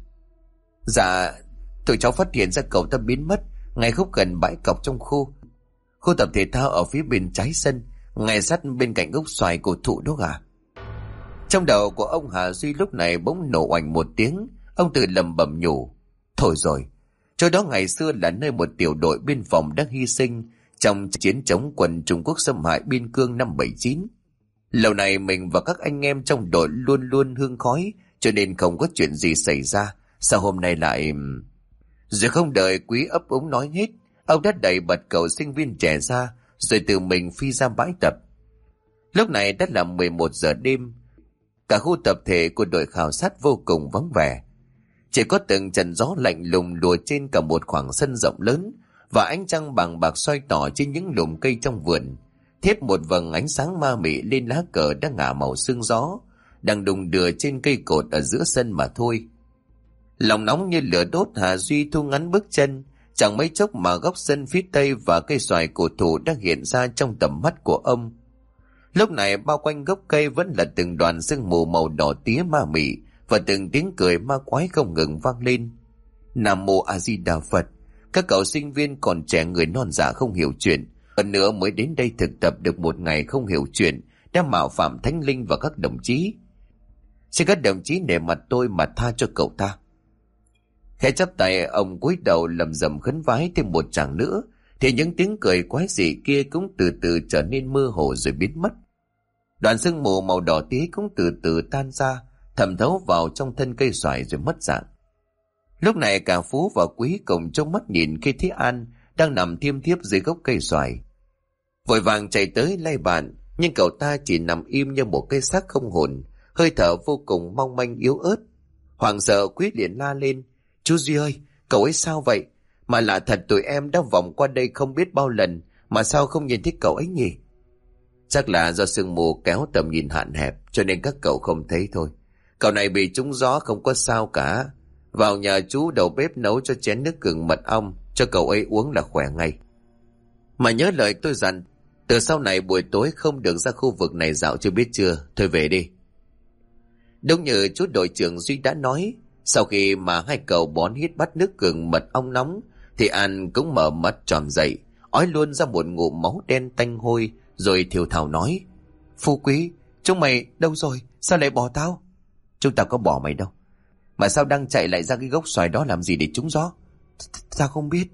Dạ, tụi cháu phát hiện ra cậu ta biến mất ngay khúc gần bãi cọc trong khu tập thể thao ở phía bên trái sân, ngay sát bên cạnh gốc xoài cổ thụ đó à? Trong đầu của ông Hà Duy lúc này bỗng nổ oành một tiếng. Ông tự lầm bầm nhủ. Thôi rồi, chỗ đó ngày xưa là nơi một tiểu đội biên phòng đã hy sinh trong chiến chống quân Trung Quốc xâm hại biên cương năm 79. Lâu này mình và các anh em trong đội luôn luôn hương khói, cho nên không có chuyện gì xảy ra. Sao hôm nay lại... Rồi không đợi Quý ấp úng nói hết, ông đã đẩy bật cậu sinh viên trẻ ra, rồi tự mình phi ra bãi tập. Lúc này đã là 11 giờ đêm. Cả khu tập thể của đội khảo sát vô cùng vắng vẻ. Chỉ có từng trận gió lạnh lùng lùa trên cả một khoảng sân rộng lớn, và ánh trăng bằng bạc soi tỏ trên những lùm cây trong vườn, thiếp một vầng ánh sáng ma mị lên lá cờ đã ngả màu sương gió, đang đùng đưa trên cây cột ở giữa sân mà thôi. Lòng nóng như lửa đốt, Hà Duy thu ngắn bước chân. Chẳng mấy chốc mà góc sân phía tây và cây xoài cổ thụ đã hiện ra trong tầm mắt của ông. Lúc này bao quanh gốc cây vẫn là từng đoàn sương mù màu đỏ tía ma mị, và từng tiếng cười ma quái không ngừng vang lên. Nam mô A Di Đà Phật. Các cậu sinh viên còn trẻ người non dạ không hiểu chuyện, hơn nữa mới đến đây thực tập được một ngày không hiểu chuyện, đã mạo phạm thánh linh và các đồng chí. Xin các đồng chí nể mặt tôi mà tha cho cậu ta. Khẽ chắp tay, ông cúi đầu lầm rầm khấn vái thêm một tràng nữa, thì những tiếng cười quái dị kia cũng từ từ trở nên mơ hồ rồi biến mất. Đoàn sương mù màu đỏ tía cũng từ từ tan ra, thẩm thấu vào trong thân cây xoài rồi mất dạng. Lúc này cả Phú và Quý cùng trông mắt nhìn khi thấy An đang nằm thiêm thiếp dưới gốc cây xoài. Vội vàng chạy tới lay bạn, nhưng cậu ta chỉ nằm im như một cây xác không hồn, hơi thở vô cùng mong manh yếu ớt. Hoảng sợ, Quý liền la lên. Chú Duy ơi, cậu ấy sao vậy? Mà lạ thật, tụi em đã vòng qua đây không biết bao lần, mà sao không nhìn thấy cậu ấy nhỉ? Chắc là do sương mù kéo tầm nhìn hạn hẹp, cho nên các cậu không thấy thôi. Cậu này bị trúng gió không có sao cả. Vào nhà chú đầu bếp nấu cho chén nước gừng mật ong cho cậu ấy uống là khỏe ngay. Mà nhớ lời tôi dặn, từ sau này buổi tối không được ra khu vực này dạo, chưa biết chưa? Thôi về đi. Đúng như chú đội trưởng Duy đã nói, sau khi mà hai cậu bón hít bát nước gừng mật ong nóng, thì An cũng mở mắt tròn dậy, ói luôn ra một ngụm máu đen tanh hôi, rồi thiểu thào nói. Phú Quý, chúng mày đâu rồi? Sao lại bỏ tao? Chúng tao có bỏ mày đâu. Mà sao đang chạy lại ra cái gốc xoài đó làm gì để trúng gió? Tao không biết.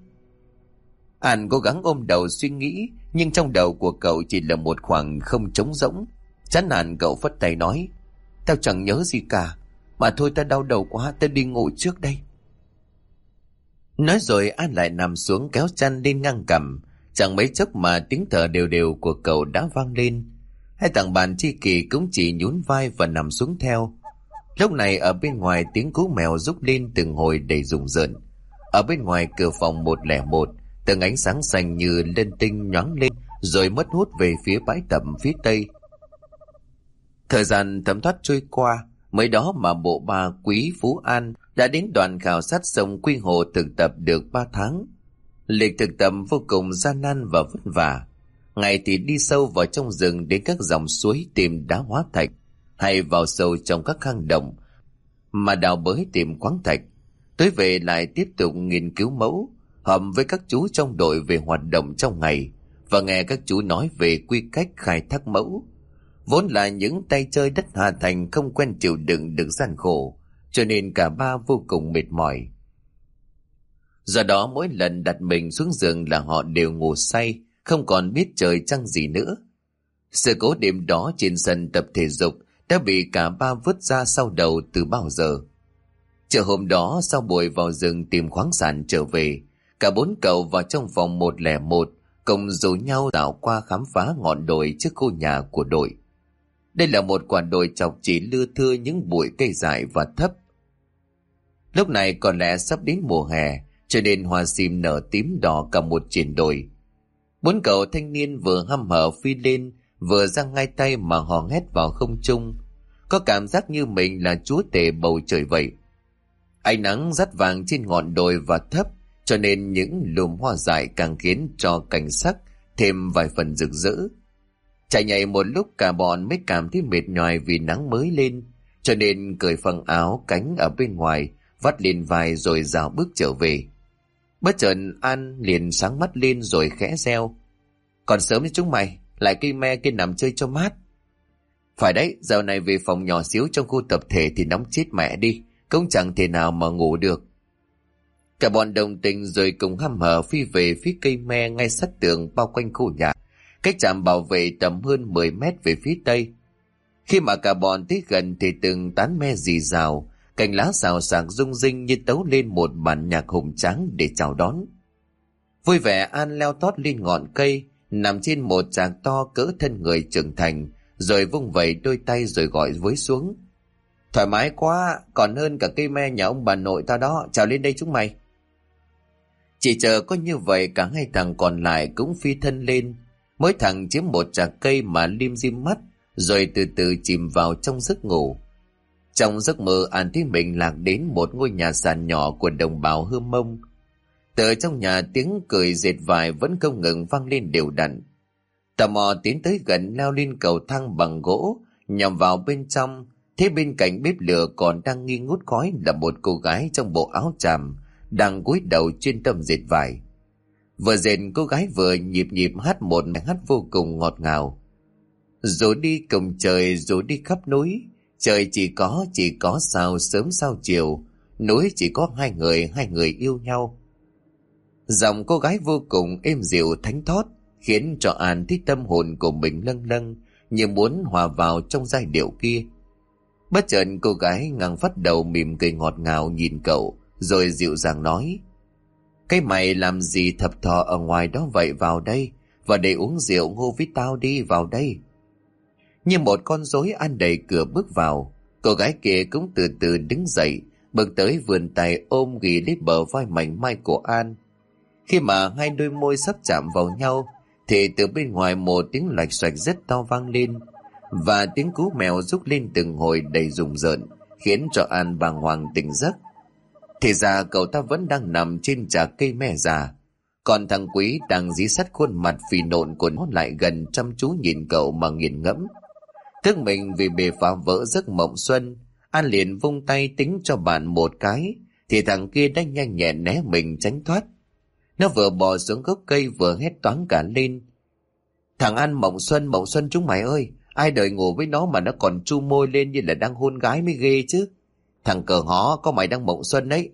An cố gắng ôm đầu suy nghĩ, nhưng trong đầu của cậu chỉ là một khoảng không trống rỗng. Chán nản cậu phất tay nói. Tao chẳng nhớ gì cả. Mà thôi, ta đau đầu quá, ta đi ngủ trước đây. Nói rồi An lại nằm xuống kéo chăn lên ngang cằm. Chẳng mấy chốc mà tiếng thở đều đều của cậu đã vang lên. Hai thằng bạn tri kỷ cũng chỉ nhún vai và nằm xuống theo. Lúc này ở bên ngoài tiếng cú mèo rúc lên từng hồi đầy rùng rợn. Ở bên ngoài cửa phòng 101, từng ánh sáng xanh như lên tinh nhoáng lên, rồi mất hút về phía bãi tập phía tây. Thời gian thấm thoát trôi qua, mới đó mà bộ ba Quý, Phú, An đã đến đoàn khảo sát sông Quy Hồ thực tập được 3 tháng. Lịch thực tập vô cùng gian nan và vất vả. Ngày thì đi sâu vào trong rừng đến các dòng suối tìm đá hóa thạch, hay vào sâu trong các hang động mà đào bới tìm khoáng thạch. Tối về lại tiếp tục nghiên cứu mẫu, họp với các chú trong đội về hoạt động trong ngày, và nghe các chú nói về quy cách khai thác mẫu. Vốn là những tay chơi đất Hà Thành không quen chịu đựng được gian khổ, cho nên cả ba vô cùng mệt mỏi. Do đó mỗi lần đặt mình xuống giường là họ đều ngủ say, không còn biết trời trăng gì nữa. Sự cố đêm đó trên sân tập thể dục đã bị cả ba vứt ra sau đầu từ bao giờ. Chiều hôm đó sau buổi vào rừng tìm khoáng sản trở về, Cả bốn cậu vào trong phòng 101, cùng rủ nhau dạo qua khám phá ngọn đồi trước khu nhà của đội. Đây là một quả đồi chọc chỉ lưa thưa những bụi cây dại và thấp. Lúc này có lẽ sắp đến mùa hè, cho nên hoa sim nở tím đỏ cả một triển đồi. Bốn cậu thanh niên vừa hăm hở phi lên, vừa giang hai tay mà hò hét vào không trung. Có cảm giác như mình là chúa tể bầu trời vậy. Ánh nắng dắt vàng trên ngọn đồi và thấp, cho nên những lùm hoa dại càng khiến cho cảnh sắc thêm vài phần rực rỡ. Chạy nhảy một lúc cả bọn mới cảm thấy mệt nhoài vì nắng mới lên, cho nên cởi phăng áo cánh ở bên ngoài, vắt lên vai rồi rào bước trở về. Bất chợt An liền sáng mắt lên rồi khẽ reo: "Còn sớm đấy chúng mày, lại cây me kia nằm chơi cho mát." "Phải đấy, giờ này về phòng nhỏ xíu trong khu tập thể thì nóng chết mẹ đi, cũng chẳng thể nào mà ngủ được." Cả bọn đồng tình rồi cùng hăm hở phi về phía cây me ngay sát tường bao quanh khu nhà, cách trạm bảo vệ tầm hơn 10 mét về phía tây. Khi mà cả bọn tới gần thì từng tán me rì rào, cành lá xào xạc rung rinh như tấu lên một bản nhạc hùng tráng để chào đón. Vui vẻ An leo tót lên ngọn cây, nằm trên một trạc to cỡ thân người trưởng thành, rồi vung vẩy đôi tay rồi gọi với xuống: "Thoải mái quá, còn hơn cả cây me nhà ông bà nội tao đó, trèo lên đây chúng mày." Chỉ chờ có như vậy cả hai thằng còn lại cũng phi thân lên, mỗi thằng chiếm một trạc cây mà lim dim mắt, rồi từ từ chìm vào trong giấc ngủ. Trong giấc mơ An thấy mình lạc đến một ngôi nhà sàn nhỏ của đồng bào Hơ Mông. Từ trong nhà tiếng cười dệt vải vẫn không ngừng vang lên đều đặn. Tò mò tiến tới gần leo lên cầu thang bằng gỗ, nhằm vào bên trong, thế bên cạnh bếp lửa còn đang nghi ngút khói là một cô gái trong bộ áo tràm, đang cúi đầu chuyên tâm dệt vải. Vừa dệt cô gái vừa nhịp nhịp hát một bài hát vô cùng ngọt ngào: "Rồi đi cùng trời, rồi đi khắp núi, trời chỉ có sao sớm sao chiều, núi chỉ có hai người yêu nhau." Giọng cô gái vô cùng êm dịu thánh thót, khiến cho An thấy tâm hồn của mình lâng lâng, như muốn hòa vào trong giai điệu kia. Bất chợt cô gái ngang phát đầu mỉm cười ngọt ngào nhìn cậu, rồi dịu dàng nói: "Cái mày làm gì thập thò ở ngoài đó vậy, vào đây, vào đây uống rượu ngô với tao đi, vào đây." Như một con rối An đẩy cửa bước vào. Cô gái kia cũng từ từ đứng dậy, bước tới vươn tay ôm ghì lấy bờ vai mảnh mai của An. Khi mà hai đôi môi sắp chạm vào nhau thì từ bên ngoài một tiếng loạch xoạch rất to vang lên, và tiếng cú mèo rúc lên từng hồi đầy rùng rợn, khiến cho An bàng hoàng tỉnh giấc. Thì ra cậu ta vẫn đang nằm trên trà cây me già, còn thằng Quý đang dí sát khuôn mặt phì nộn của nó lại gần chăm chú nhìn cậu mà nghiền ngẫm. Thức mình vì bị phá vỡ giấc mộng xuân, An liền vung tay tính cho bạn một cái, thì thằng kia đã nhanh nhẹn né mình tránh thoát. Nó vừa bò xuống gốc cây vừa hét toáng cả lên: "Thằng An mộng xuân chúng mày ơi, ai đời ngủ với nó mà nó còn chu môi lên như là đang hôn gái mới ghê chứ. Thằng cờ hó, có mày đang mộng xuân đấy."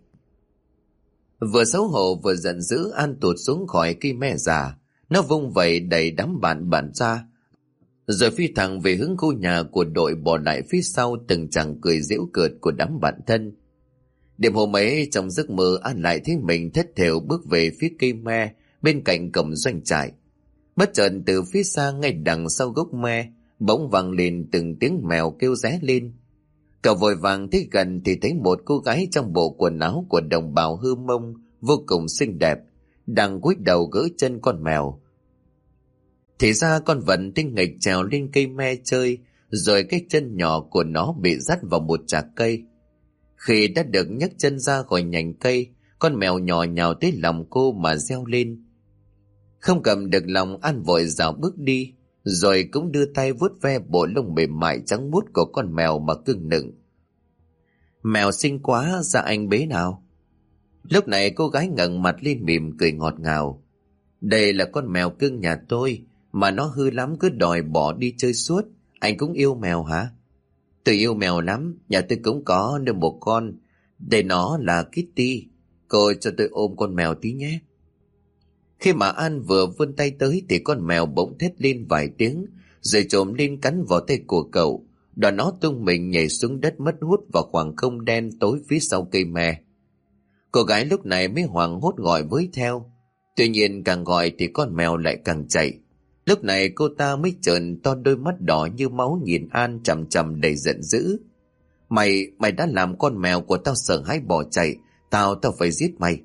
Vừa xấu hổ vừa giận dữ, An tụt xuống khỏi cây me già. Nó vung vẩy đẩy đám bạn ra, rồi phi thẳng về hướng khu nhà của đội, bỏ lại phía sau từng chàng cười giễu cợt của đám bạn thân. Đêm hôm ấy trong giấc mơ, An lại thấy mình thất thểu bước về phía cây me bên cạnh cổng doanh trại. Bất chợt từ phía xa ngay đằng sau gốc me bỗng vang lên từng tiếng mèo kêu ré lên. Cậu vội vàng tới gần thì thấy một cô gái trong bộ quần áo của đồng bào Hơ Mông vô cùng xinh đẹp, đang cúi đầu gỡ chân con mèo. Thì ra con vật tinh nghịch trèo lên cây me chơi, rồi cái chân nhỏ của nó bị dắt vào một trạc cây. Khi đã được nhấc chân ra khỏi nhành cây, con mèo nhỏ nhào tới lòng cô mà reo lên. Không cầm được lòng, An vội rảo bước đi, rồi cũng đưa tay vuốt ve bộ lông mềm mại trắng muốt của con mèo mà cưng nựng. "Mèo xinh quá, ra anh bế nào." Lúc này cô gái ngẩng mặt lên mỉm cười ngọt ngào: "Đây là con mèo cưng nhà tôi, mà nó hư lắm cứ đòi bỏ đi chơi suốt. Anh cũng yêu mèo hả?" "Tôi yêu mèo lắm, nhà tôi cũng có nuôi một con, để nó là Kitty. Cô cho tôi ôm con mèo tí nhé." Khi mà An vừa vươn tay tới thì con mèo bỗng thét lên vài tiếng, rồi trồm lên cắn vào tay của cậu. Đoạn nó tung mình nhảy xuống đất mất hút vào khoảng không đen tối phía sau cây me. Cô gái lúc này mới hoảng hốt gọi với theo. Tuy nhiên càng gọi thì con mèo lại càng chạy. Lúc này cô ta mới trợn to đôi mắt đỏ như máu nhìn An chằm chằm đầy giận dữ. Mày đã làm con mèo của tao sợ hãi bỏ chạy. Tao phải giết mày.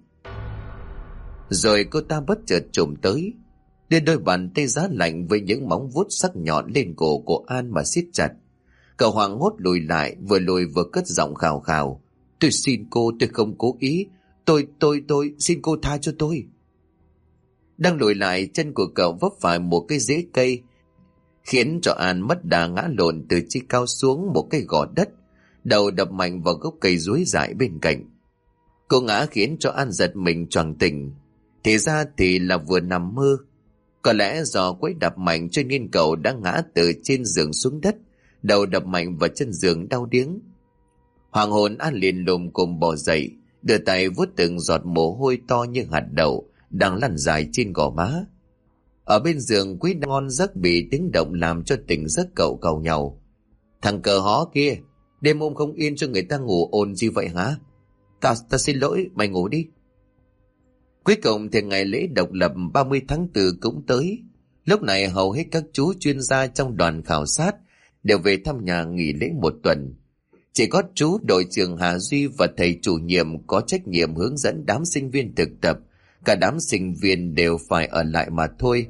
Rồi cô ta bất chợt trồm tới, đưa đôi bàn tay giá lạnh với những móng vuốt sắc nhọn lên cổ của An mà siết chặt. Cậu hoảng hốt lùi lại, vừa lùi vừa cất giọng khào khào. Tôi xin cô, tôi không cố ý. Tôi xin cô tha cho tôi. Đang lùi lại, chân của cậu vấp phải một cái rễ cây, khiến cho An mất đà ngã lộn từ trên cao xuống một cái gò đất, đầu đập mạnh vào gốc cây duối dại bên cạnh. Cô ngã khiến cho An giật mình choàng tỉnh. Thì ra thì là vừa nằm mơ. Có lẽ do quấy đập mạnh cho nên cậu đã ngã từ trên giường xuống đất, đầu đập mạnh vào chân giường đau điếng. Hoàng hồn An liền lồm cồm bò dậy, đưa tay vuốt từng giọt mồ hôi to như hạt đậu đang lăn dài trên gò má. Ở bên giường Quý đang ngon giấc bị tiếng động làm cho tỉnh giấc cậu cầu nhau. Thằng cờ hó kia, đêm hôm không yên cho người ta ngủ ồn gì vậy hả? Ta xin lỗi, mày ngủ đi. Cuối cùng thì ngày lễ độc lập 30 tháng 4 cũng tới. Lúc này hầu hết các chú chuyên gia trong đoàn khảo sát đều về thăm nhà nghỉ lễ một tuần. Chỉ có chú đội trưởng Hà Duy và thầy chủ nhiệm có trách nhiệm hướng dẫn đám sinh viên thực tập. Cả đám sinh viên đều phải ở lại mà thôi.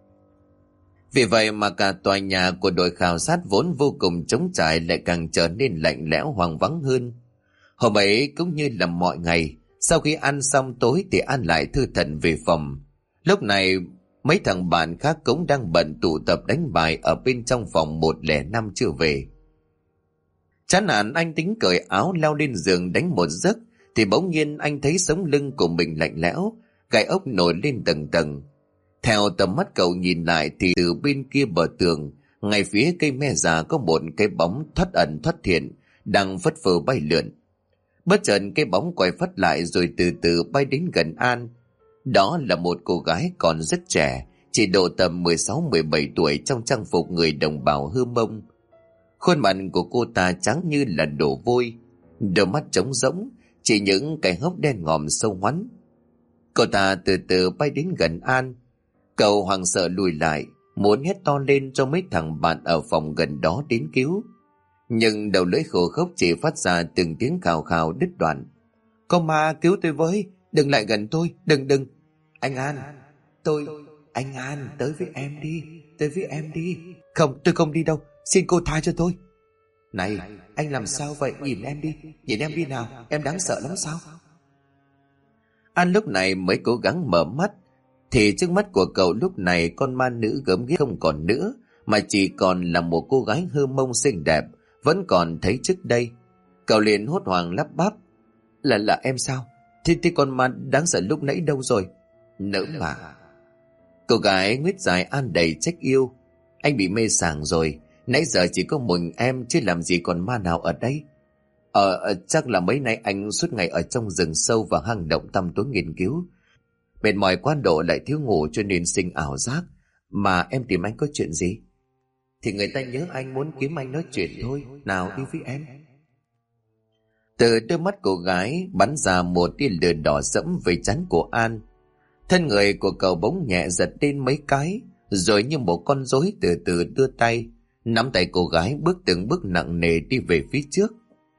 Vì vậy mà cả tòa nhà của đội khảo sát vốn vô cùng trống trải lại càng trở nên lạnh lẽo hoang vắng hơn. Hôm ấy cũng như là mọi ngày, sau khi ăn xong tối thì An lại thư thần về phòng. Lúc này mấy thằng bạn khác cũng đang bận tụ tập đánh bài ở bên trong phòng 105 chưa về. Chán nản anh tính cởi áo leo lên giường đánh một giấc thì bỗng nhiên anh thấy sống lưng của mình lạnh lẽo, gai ốc nổi lên tầng tầng. Theo tầm mắt cậu nhìn lại thì từ bên kia bờ tường, ngay phía cây me già có một cái bóng thoát ẩn thoát hiện đang phất phơ bay lượn. Bất chợt cái bóng quay phắt lại rồi từ từ bay đến gần An. Đó là một cô gái còn rất trẻ, chỉ độ tầm 16-17 tuổi trong trang phục người đồng bào Hơ Mông. Khuôn mặt của cô ta trắng như là đổ vôi, đôi mắt trống rỗng, chỉ những cái hốc đen ngòm sâu hoắm. Cô ta từ từ bay đến gần An. Cậu hoảng sợ lùi lại, muốn hét to lên cho mấy thằng bạn ở phòng gần đó đến cứu. Nhưng đầu lưỡi khô khốc chỉ phát ra từng tiếng khào khào đứt đoạn. Có ma, cứu tôi với, đừng lại gần tôi, đừng. Anh An, anh An, tới với em đi. Không, tôi không đi đâu, xin cô tha cho tôi. Này, anh làm sao vậy, nhìn em đi nào, em đáng sợ lắm sao? An lúc này mới cố gắng mở mắt, thì trước mắt của cậu lúc này con ma nữ gớm ghiếc không còn nữa, mà chỉ còn là một cô gái Hơ Mông xinh đẹp, vẫn còn thấy trước đây. Cậu liền hốt hoảng lắp bắp. Là em sao? Thì con ma đáng sợ lúc nãy đâu rồi? Nỡ mà. Cô gái nguyết dài An đầy trách yêu. Anh bị mê sảng rồi, nãy giờ chỉ có mình em chứ làm gì còn ma nào ở đây. Chắc là mấy nay anh suốt ngày ở trong rừng sâu và hang động tăm tối nghiên cứu. Mệt mỏi quá độ lại thiếu ngủ cho nên sinh ảo giác. Mà em tìm anh có chuyện gì? Thì người ta nhớ anh muốn kiếm anh nói chuyện thôi. Nào đi với em. Từ đôi mắt cô gái bắn ra một tia lửa đỏ sẫm về trán của An. Thân người của cậu bỗng nhẹ giật lên mấy cái, rồi như một con rối từ từ đưa tay nắm tay cô gái bước từng bước nặng nề đi về phía trước.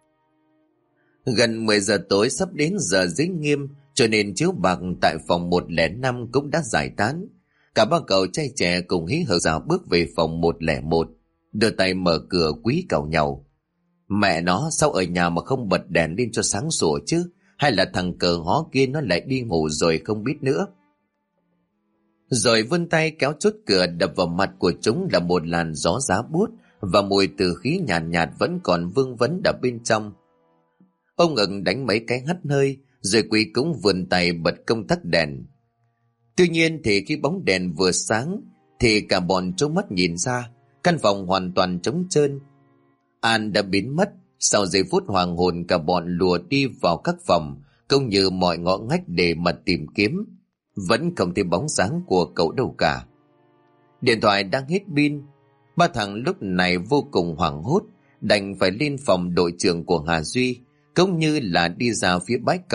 Gần 10 giờ tối sắp đến giờ giới nghiêm, cho nên chiếu bạc tại phòng 105 cũng đã giải tán. Cả ba cậu trai trẻ cùng hí hửng rào bước về phòng 101, đưa tay mở cửa quý cậu nhau. Mẹ nó, sao ở nhà mà không bật đèn lên cho sáng sủa chứ? Hay là thằng cờ hó kia nó lại đi ngủ rồi không biết nữa? Rồi vươn tay kéo chốt cửa đập vào mặt của chúng là một làn gió giá buốt và mùi từ khí nhàn nhạt vẫn còn vương vấn ở bên trong. Ông ngừng đánh mấy cái hắt hơi, rồi Quý cũng vươn tay bật công tắc đèn. Tuy nhiên thì khi bóng đèn vừa sáng thì cả bọn trố mắt nhìn ra, căn phòng hoàn toàn trống trơn. An đã biến mất. Sau giây phút hoàng hồn, cả bọn lùa đi vào các phòng cũng như mọi ngõ ngách để mà tìm kiếm, vẫn không thấy bóng dáng của cậu đâu cả. Điện thoại đang hết pin. Ba thằng lúc này vô cùng hoảng hốt, đành phải lên phòng đội trưởng của Hà Duy, cũng như là đi ra phía bãi cặp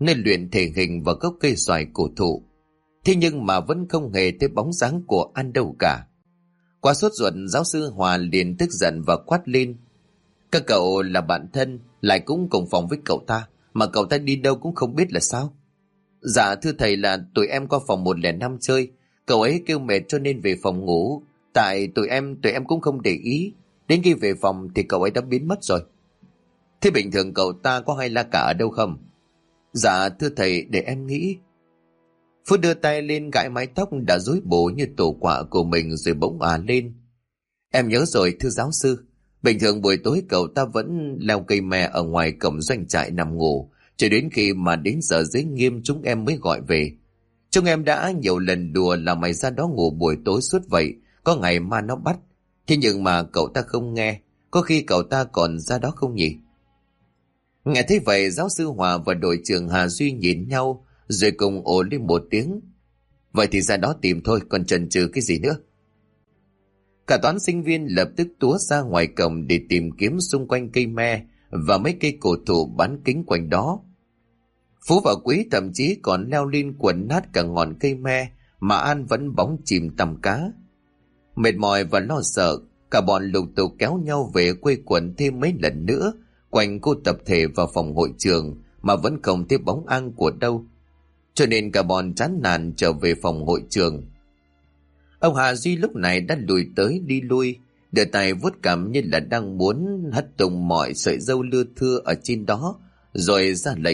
nơi luyện thể hình và gốc cây xoài cổ thụ. Thế nhưng mà vẫn không hề thấy bóng dáng của An đâu cả. Quá sốt ruột, giáo sư Hòa liền tức giận và quát lên: các cậu là bạn thân, lại cũng cùng phòng với cậu ta, mà cậu ta đi đâu cũng không biết là sao? Dạ thưa thầy, là tụi em qua phòng 105 chơi, cậu ấy kêu mệt cho nên về phòng ngủ. Tại tụi em cũng không để ý, đến khi về phòng thì cậu ấy đã biến mất rồi. Thế bình thường cậu ta có hay la cả ở đâu không? Dạ thưa thầy, để em nghĩ. Phước đưa tay lên gãi mái tóc đã rối bù như tổ quạ của mình rồi bỗng lên: em nhớ rồi thưa giáo sư, bình thường buổi tối cậu ta vẫn leo cây me ở ngoài cổng doanh trại nằm ngủ, cho đến khi mà đến giờ giới nghiêm chúng em mới gọi về. Chúng em đã nhiều lần đùa là mày ra đó ngủ buổi tối suốt vậy, có ngày ma nó bắt. Thế nhưng mà cậu ta không nghe, có khi cậu ta còn ra đó không nhỉ? Nghe thấy vậy, giáo sư Hòa và đội trưởng Hà Duy nhìn nhau rồi cùng ồ lên một tiếng: vậy thì ra đó tìm thôi, còn chần chừ cái gì nữa? Cả toán sinh viên lập tức túa ra ngoài cổng để tìm kiếm xung quanh cây me và mấy cây cổ thụ bán kính quanh đó. Phú và Quý thậm chí còn leo lên quần nát cả ngọn cây me mà An vẫn bóng chìm tầm cá. Mệt mỏi và lo sợ, cả bọn lục tục kéo nhau về quây quần thêm mấy lần nữa quanh khu tập thể và phòng hội trường mà vẫn không thấy bóng An của đâu. Cho nên cả bọn chán nản trở về phòng hội trường. Ông Hà Duy lúc này đã lùi tới đi lui, đưa tay vuốt cằm như là đang muốn hất tung mọi sợi râu lưa thưa ở trên đó, rồi ra lệnh: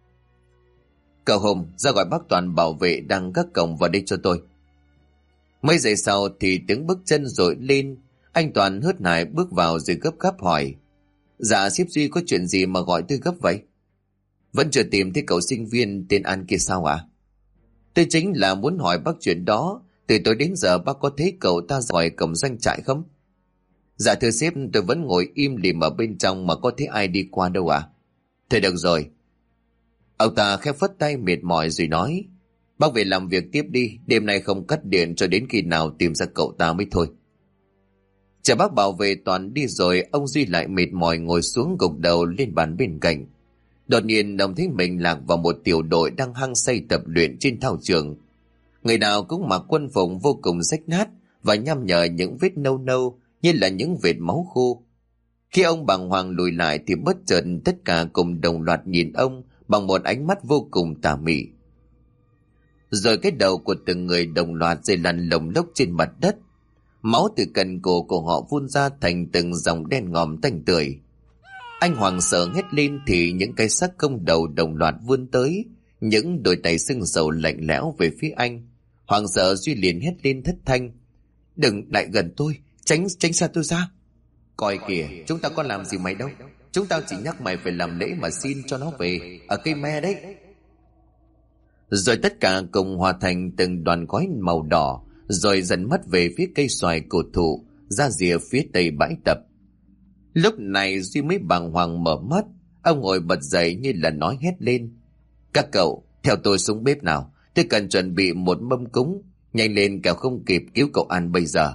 cậu Hùng, ra gọi bác Toàn bảo vệ đang gác cổng vào đây cho tôi. Mấy giây sau thì tiếng bước chân rội lên. Anh Toàn hớt hải bước vào rồi gấp gáp hỏi: dạ sếp Duy, có chuyện gì mà gọi tôi gấp vậy? Vẫn chưa tìm thấy cậu sinh viên tên An kia sao ạ? Tôi chính là muốn hỏi bác chuyện đó. Từ tối đến giờ bác có thấy cậu ta ra ngoài cổng doanh trại không? Dạ thưa sếp, tôi vẫn ngồi im lìm ở bên trong mà có thấy ai đi qua đâu ạ. Thôi được rồi. Ông ta khẽ phất tay mệt mỏi rồi nói: bác về làm việc tiếp đi, đêm nay không cắt điện cho đến khi nào tìm ra cậu ta mới thôi. Chờ bác bảo vệ Toàn đi rồi, ông Duy lại mệt mỏi ngồi xuống gục đầu lên bàn bên cạnh. Đột nhiên ông thấy mình lạc vào một tiểu đội đang hăng say tập luyện trên thao trường. Người nào cũng mặc quân phục vô cùng rách nát và nhăm nhở những vết nâu nâu như là những vệt máu khô. Khi ông bàng hoàng lùi lại thì bất chợt tất cả cùng đồng loạt nhìn ông bằng một ánh mắt vô cùng tà mị. Rồi cái đầu của từng người đồng loạt rơi lăn lồng lốc trên mặt đất. Máu từ cần cổ của họ vun ra thành từng dòng đen ngòm tanh tưởi. Anh hoảng sợ hét lên thì những cái xác không đầu đồng loạt vươn tới, những đôi tay sưng sầu lạnh lẽo về phía anh. Hoảng sợ Duy liền hét lên thất thanh: đừng lại gần tôi, tránh xa tôi ra. Coi kìa, chúng ta có làm gì mày đâu, chúng tao chỉ nhắc mày phải làm lễ mà xin cho nó về ở cây me đấy. Rồi tất cả cùng hòa thành từng đoàn khói màu đỏ, rồi dần mất về phía cây xoài cổ thụ ra rìa phía tây bãi tập. Lúc này Duy mới bàng hoàng mở mắt. Ông ngồi bật dậy như là nói hét lên: các cậu theo tôi xuống bếp nào, tôi cần chuẩn bị một mâm cúng, nhanh lên kẻo không kịp cứu cậu An bây giờ.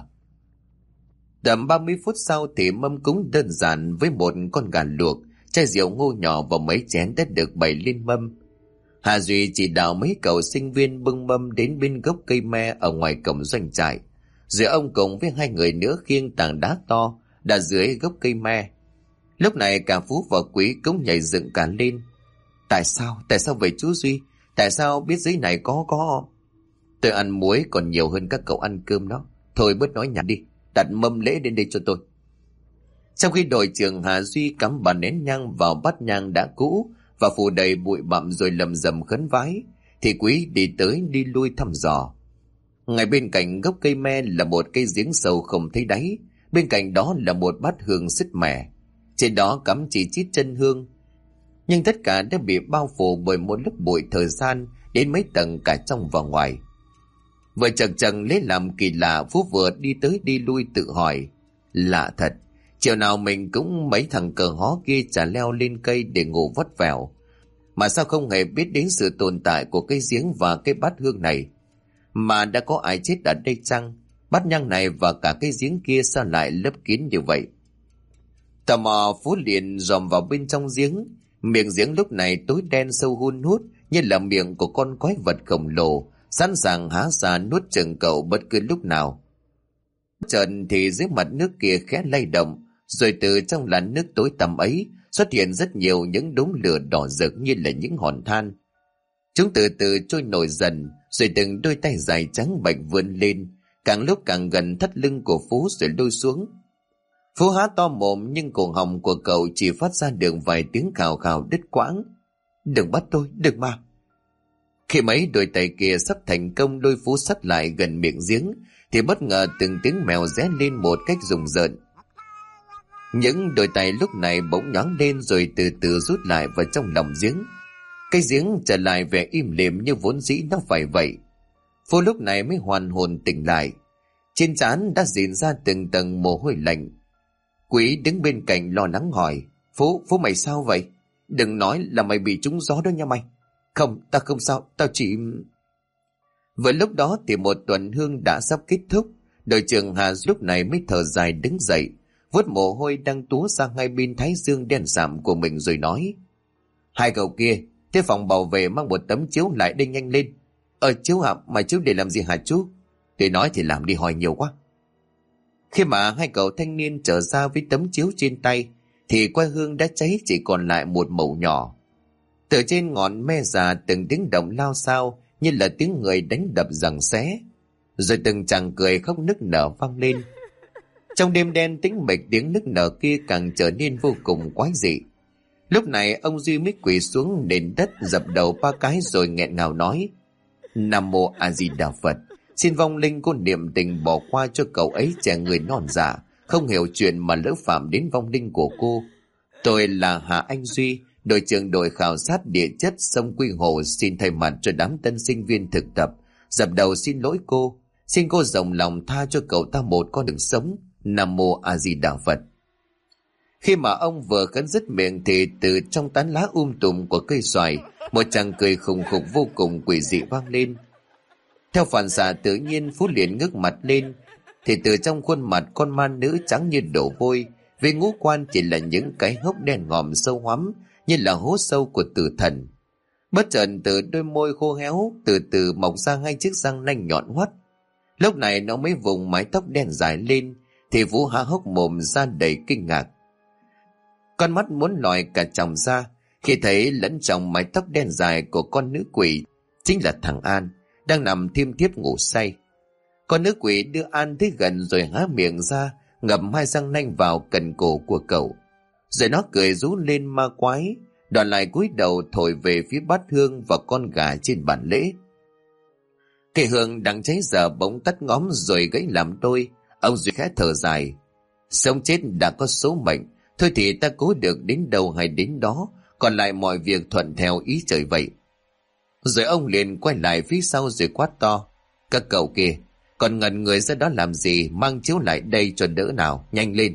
Tầm 30 phút sau thì mâm cúng đơn giản với một con gà luộc, chai rượu ngô nhỏ và mấy chén đã được bày lên mâm. Hà Duy chỉ đạo mấy cậu sinh viên bưng mâm đến bên gốc cây me ở ngoài cổng doanh trại, rồi ông cùng với hai người nữa khiêng tảng đá to đặt dưới gốc cây me. Lúc này cả Phú và Quý cũng nhảy dựng cả lên: tại sao vậy chú Duy? Tại sao biết dưới này có tôi ăn muối còn nhiều hơn các cậu ăn cơm đó. Thôi bớt nói nhảm đi, đặt mâm lễ đến đây cho tôi. Trong khi đội trưởng Hà Duy cắm bàn nén nhang vào bát nhang đã cũ và phủ đầy bụi bặm rồi lầm rầm khấn vái, thì Quý đi tới đi lui thăm dò. Ngay bên cạnh gốc cây me là một cây giếng sâu không thấy đáy, bên cạnh đó là một bát hương sứt mẻ, trên đó cắm chỉ chít chân hương, nhưng tất cả đã bị bao phủ bởi một lớp bụi thời gian đến mấy tầng cả trong và ngoài. Vừa chần chừ lấy làm kỳ lạ, Phú vừa đi tới đi lui tự hỏi: lạ thật, chiều nào mình cũng mấy thằng cờ hó kia chả leo lên cây để ngủ vắt vẻo, mà sao không hề biết đến sự tồn tại của cây giếng và cái bát hương này? Mà đã có ai chết ở đây chăng? Bát nhang này và cả cái giếng kia sao lại lấp kín như vậy? Tò mò, Phú liền dòm vào bên trong giếng. Miệng giếng lúc này tối đen sâu hun hút như là miệng của con quái vật khổng lồ, sẵn sàng há ra nuốt chửng cậu bất cứ lúc nào. Chợt thì dưới mặt nước kia khẽ lay động, rồi từ trong làn nước tối tăm ấy xuất hiện rất nhiều những đốm lửa đỏ rực như là những hòn than. Chúng từ từ trôi nổi dần, rồi từng đôi tay dài trắng bạch vươn lên, càng lúc càng gần thắt lưng của Phú rồi lôi xuống. Phú há to mồm nhưng cổ họng của cậu chỉ phát ra được vài tiếng khào khào đứt quãng. Đừng bắt tôi, đừng mà. Khi mấy đôi tay kia sắp thành công lôi Phú sắt lại gần miệng giếng, thì bất ngờ từng tiếng mèo ré lên một cách rùng rợn. Những đôi tay lúc này bỗng nhoáng lên rồi từ từ rút lại vào trong lòng giếng. Cái giếng trở lại vẻ im lìm như vốn dĩ nó phải vậy. Phú lúc này mới hoàn hồn tỉnh lại. Trên trán đã rịn ra từng tầng mồ hôi lạnh. Quý đứng bên cạnh lo lắng hỏi: Phú mày sao vậy? Đừng nói là mày bị trúng gió đó nha mày. Không, ta không sao, tao chỉ... Vừa lúc đó thì một tuần hương đã sắp kết thúc. Đội trưởng Hà lúc này mới thở dài đứng dậy, vuốt mồ hôi đang túa ra hai bên thái dương đen sạm của mình rồi nói: Hai cậu kia, thế phòng bảo vệ mang một tấm chiếu lại đây nhanh lên. Chiếu hả? Mà chiếu để làm gì hả chú? Tôi nói thì làm đi, hỏi nhiều quá. Khi mà hai cậu thanh niên trở ra với tấm chiếu trên tay, thì que hương đã cháy chỉ còn lại một mẩu nhỏ. Từ trên ngọn me già từng tiếng động lao xao như là tiếng người đánh đập giằng xé, rồi từng chàng cười khóc nức nở vang lên. Trong đêm đen tĩnh mịch, tiếng nức nở kia càng trở nên vô cùng quái dị. Lúc này ông Duy mới quỳ xuống nền đất dập đầu 3 cái rồi nghẹn ngào nói: Nam Mô A Di Đà Phật, xin vong linh cô niệm tình bỏ qua cho cậu ấy trẻ người non dạ, không hiểu chuyện mà lỡ phạm đến vong linh của cô. Tôi là Hà Anh Duy, đội trưởng đội khảo sát địa chất sông Quy Hồ, xin thay mặt cho đám tân sinh viên thực tập dập đầu xin lỗi cô. Xin cô rộng lòng tha cho cậu ta một con đường sống. Nam Mô A Di Đà Phật. Khi mà ông vừa khấn dứt miệng thì từ trong tán lá tùm của cây xoài, một chàng cười khùng khục vô cùng quỷ dị vang lên. Theo phản xạ tự nhiên, Phú liền ngước mặt lên, thì từ trong khuôn mặt con ma nữ trắng như đổ vôi, với ngũ quan chỉ là những cái hốc đen ngòm sâu hoắm như là hố sâu của tử thần. Bất chợt từ đôi môi khô héo từ từ mọc ra hai chiếc răng nanh nhọn hoắt. Lúc này nó mới vùng mái tóc đen dài lên, thì Vũ há hốc mồm ra đầy kinh ngạc. Con mắt muốn lòi cả tròng ra khi thấy lẫn trong mái tóc đen dài của con nữ quỷ chính là thằng An đang nằm thiêm thiếp ngủ say. Con nữ quỷ đưa An tới gần rồi há miệng ra, ngậm hai răng nanh vào cần cổ của cậu, rồi nó cười rú lên ma quái, đoạn lại cúi đầu thổi về phía bát hương và con gà trên bàn lễ. Cây hương đang cháy giờ bỗng tắt ngóm rồi gãy làm đôi. Ông Duy khẽ thở dài: Sống chết đã có số mệnh, thôi thì ta cố được đến đâu hay đến đó, còn lại mọi việc thuận theo ý trời vậy. Rồi ông liền quay lại phía sau rồi quát to: Các cậu kia, còn ngẩn người ra đó làm gì, mang chiếu lại đây cho đỡ nào, nhanh lên.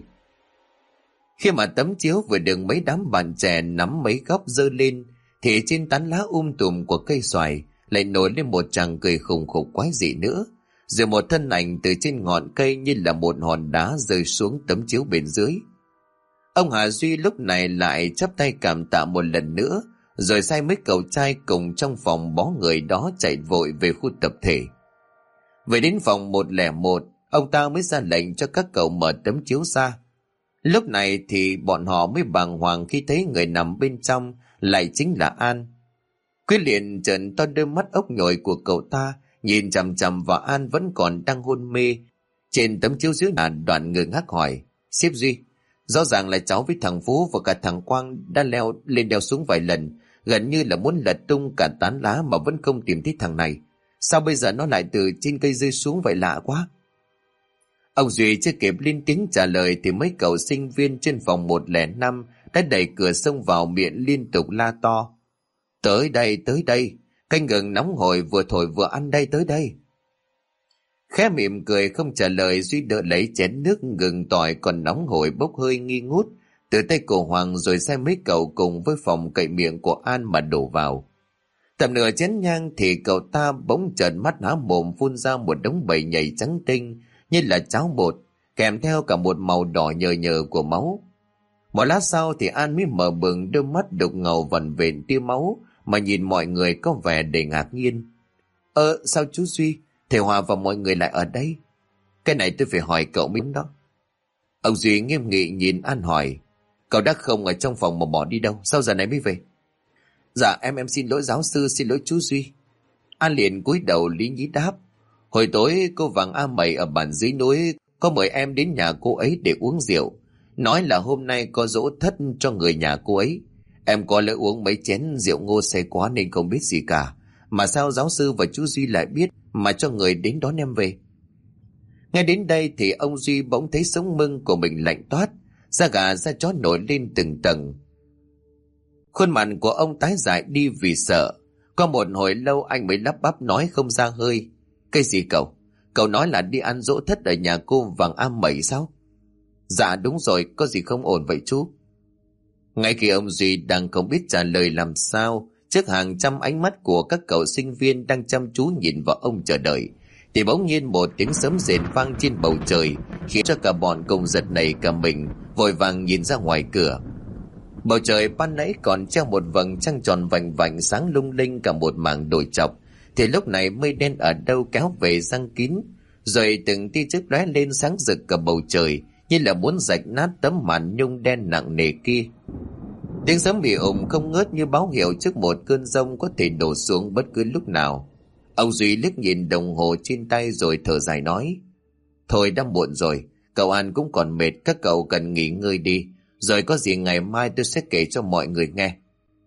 Khi mà tấm chiếu vừa được mấy đám bạn trẻ nắm mấy góc giơ lên, thì trên tán lá tùm của cây xoài lại nổi lên một tràng cười khùng khục quái dị nữa. Rồi một thân ảnh từ trên ngọn cây như là một hòn đá rơi xuống tấm chiếu bên dưới. Ông Hà Duy lúc này lại chắp tay cảm tạ một lần nữa, rồi sai mấy cậu trai cùng trong phòng bó người đó chạy vội về khu tập thể. Về đến phòng 101, ông ta mới ra lệnh cho các cậu mở tấm chiếu ra. Lúc này thì bọn họ mới bàng hoàng khi thấy người nằm bên trong lại chính là An. Quyết liền trợn to đôi mắt ốc nhồi của cậu ta, nhìn chằm chằm vào An vẫn còn đang hôn mê trên tấm chiếu dưới là đoạn ngơ ngác hỏi: Sếp Duy, rõ ràng là cháu với thằng Phú và cả thằng Quang đã leo lên đeo xuống vài lần, gần như là muốn lật tung cả tán lá mà vẫn không tìm thấy thằng này. Sao bây giờ nó lại từ trên cây rơi xuống vậy, lạ quá. Ông Duy chưa kịp lên tiếng trả lời thì mấy cậu sinh viên trên phòng 105 đã đẩy cửa xông vào, miệng liên tục la to: Tới đây, canh gừng nóng hổi vừa thổi vừa ăn đây, tới đây. Khẽ mỉm cười không trả lời, Duy đỡ lấy chén nước gừng tỏi còn nóng hổi bốc hơi nghi ngút từ tay của Hoàng, rồi sai mấy cậu cùng với phòng cậy miệng của An mà đổ vào. Tầm nửa chén nhang thì cậu ta bỗng trợn mắt há mồm phun ra một đống bầy nhầy trắng tinh như là cháo bột, kèm theo cả một màu đỏ nhờ nhờ của máu. Một lát sau thì An mới mở bừng đôi mắt đục ngầu vằn vện tia máu mà nhìn mọi người có vẻ đầy ngạc nhiên. Sao chú Duy, thầy Hòa và mọi người lại ở đây? Cái này tôi phải hỏi cậu mới đúng đó. Ông Duy nghiêm nghị nhìn An hỏi, cậu đã không ở trong phòng mà bỏ đi đâu, sao giờ này mới về? Dạ em xin lỗi giáo sư, xin lỗi chú Duy. An liền cúi đầu lý nhí đáp, hồi tối cô Vàng A Mẩy ở bản dưới núi có mời em đến nhà cô ấy để uống rượu, nói là hôm nay có giỗ thất cho người nhà cô ấy. Em có lỡ uống mấy chén rượu ngô say quá nên không biết gì cả, mà sao giáo sư và chú Duy lại biết mà cho người đến đón em về? Nghe đến đây thì ông Duy bỗng thấy sống lưng của mình lạnh toát, da gà da chó nổi lên từng tầng. Khuôn mặt của ông tái dại đi vì sợ. Qua một hồi lâu anh mới lắp bắp nói không ra hơi, cái gì cậu? Cậu nói là đi ăn giỗ thất ở nhà cô Vàng A Mẩy sao? Dạ đúng rồi, có gì không ổn vậy chú? Ngay khi ông Duy đang không biết trả lời làm sao, trước hàng trăm ánh mắt của các cậu sinh viên đang chăm chú nhìn vào ông chờ đợi, thì bỗng nhiên một tiếng sấm rền vang trên bầu trời, khiến cho cả bọn cùng giật nảy cả mình, vội vàng nhìn ra ngoài cửa. Bầu trời ban nãy còn treo một vầng trăng tròn vành vạnh sáng lung linh cả một mảng đồi chọc, thì lúc này mây đen ở đâu kéo về giăng kín, rồi từng tia chớp lóe lên sáng rực cả bầu trời, như là muốn rạch nát tấm màn nhung đen nặng nề kia. Tiếng sấm bị ủng không ngớt như báo hiệu trước một cơn giông có thể đổ xuống bất cứ lúc nào. Ông Duy liếc nhìn đồng hồ trên tay rồi thở dài nói, thôi đã muộn rồi, cậu An cũng còn mệt, các cậu cần nghỉ ngơi đi, rồi có gì ngày mai tôi sẽ kể cho mọi người nghe.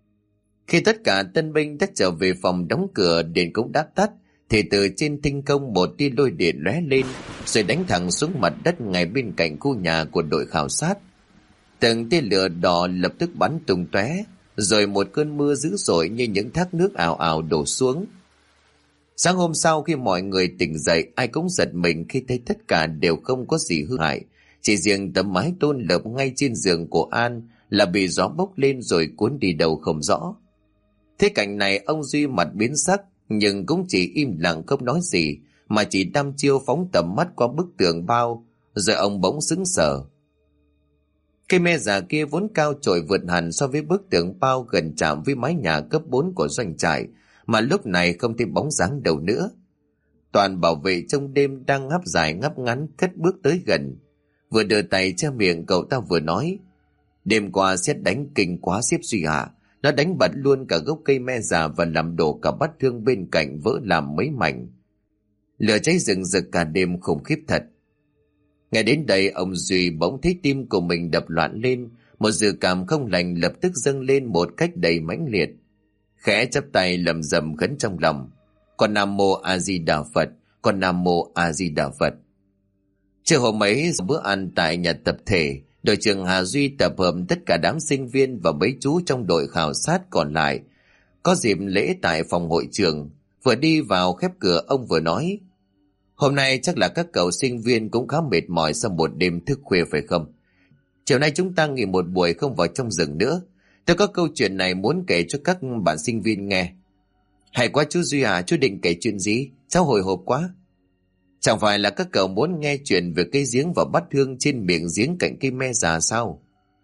Khi tất cả tân binh đã trở về phòng đóng cửa, điện cũng đã tắt, thì từ trên thinh không một tia lôi điện lóe lên, rồi đánh thẳng xuống mặt đất ngay bên cạnh khu nhà của đội khảo sát. Từng tia lửa đỏ lập tức bắn tung tóe, rồi một cơn mưa dữ dội như những thác nước ào ào đổ xuống. Sáng hôm sau khi mọi người tỉnh dậy, ai cũng giật mình khi thấy tất cả đều không có gì hư hại, chỉ riêng tấm mái tôn lợp ngay trên giường của An là bị gió bốc lên rồi cuốn đi đâu không rõ. Thế cảnh này ông Duy mặt biến sắc, nhưng cũng chỉ im lặng không nói gì, mà chỉ đăm chiêu phóng tầm mắt qua bức tường bao, rồi ông bỗng sững sờ. Cây me già kia vốn cao trội vượt hẳn so với bức tường bao gần chạm với mái nhà cấp 4 của doanh trại, mà lúc này không thấy bóng dáng đâu nữa. Toàn bảo vệ trong đêm đang ngáp dài ngáp ngắn cất bước tới gần. Vừa đưa tay che miệng cậu ta vừa nói, đêm qua sét đánh kinh quá xếp Duy hạ, nó đánh bật luôn cả gốc cây me già và làm đổ cả bát hương bên cạnh vỡ làm mấy mảnh. Lửa cháy rừng rực cả đêm khủng khiếp thật. Nghe đến đây ông Duy bỗng thấy tim của mình đập loạn lên, một dự cảm không lành lập tức dâng lên một cách đầy mãnh liệt. Khẽ chắp tay lầm rầm khấn trong lòng, con Nam Mô A Di Đà Phật, con Nam Mô A Di Đà Phật. Trưa hôm ấy, bữa ăn tại nhà tập thể, đội trưởng Hà Duy tập hợp tất cả đám sinh viên và mấy chú trong đội khảo sát còn lại. Có dịp lễ tại phòng hội trường, vừa đi vào khép cửa ông vừa nói, hôm nay chắc là các cậu sinh viên cũng khá mệt mỏi sau một đêm thức khuya phải không? Chiều nay chúng ta nghỉ một buổi không vào trong rừng nữa. Tôi có câu chuyện này muốn kể cho các bạn sinh viên nghe. Hay quá chú Duy à, chú định kể chuyện gì? Cháu hồi hộp quá. Chẳng phải là các cậu muốn nghe chuyện về cây giếng và bát hương trên miệng giếng cạnh cây me già sao?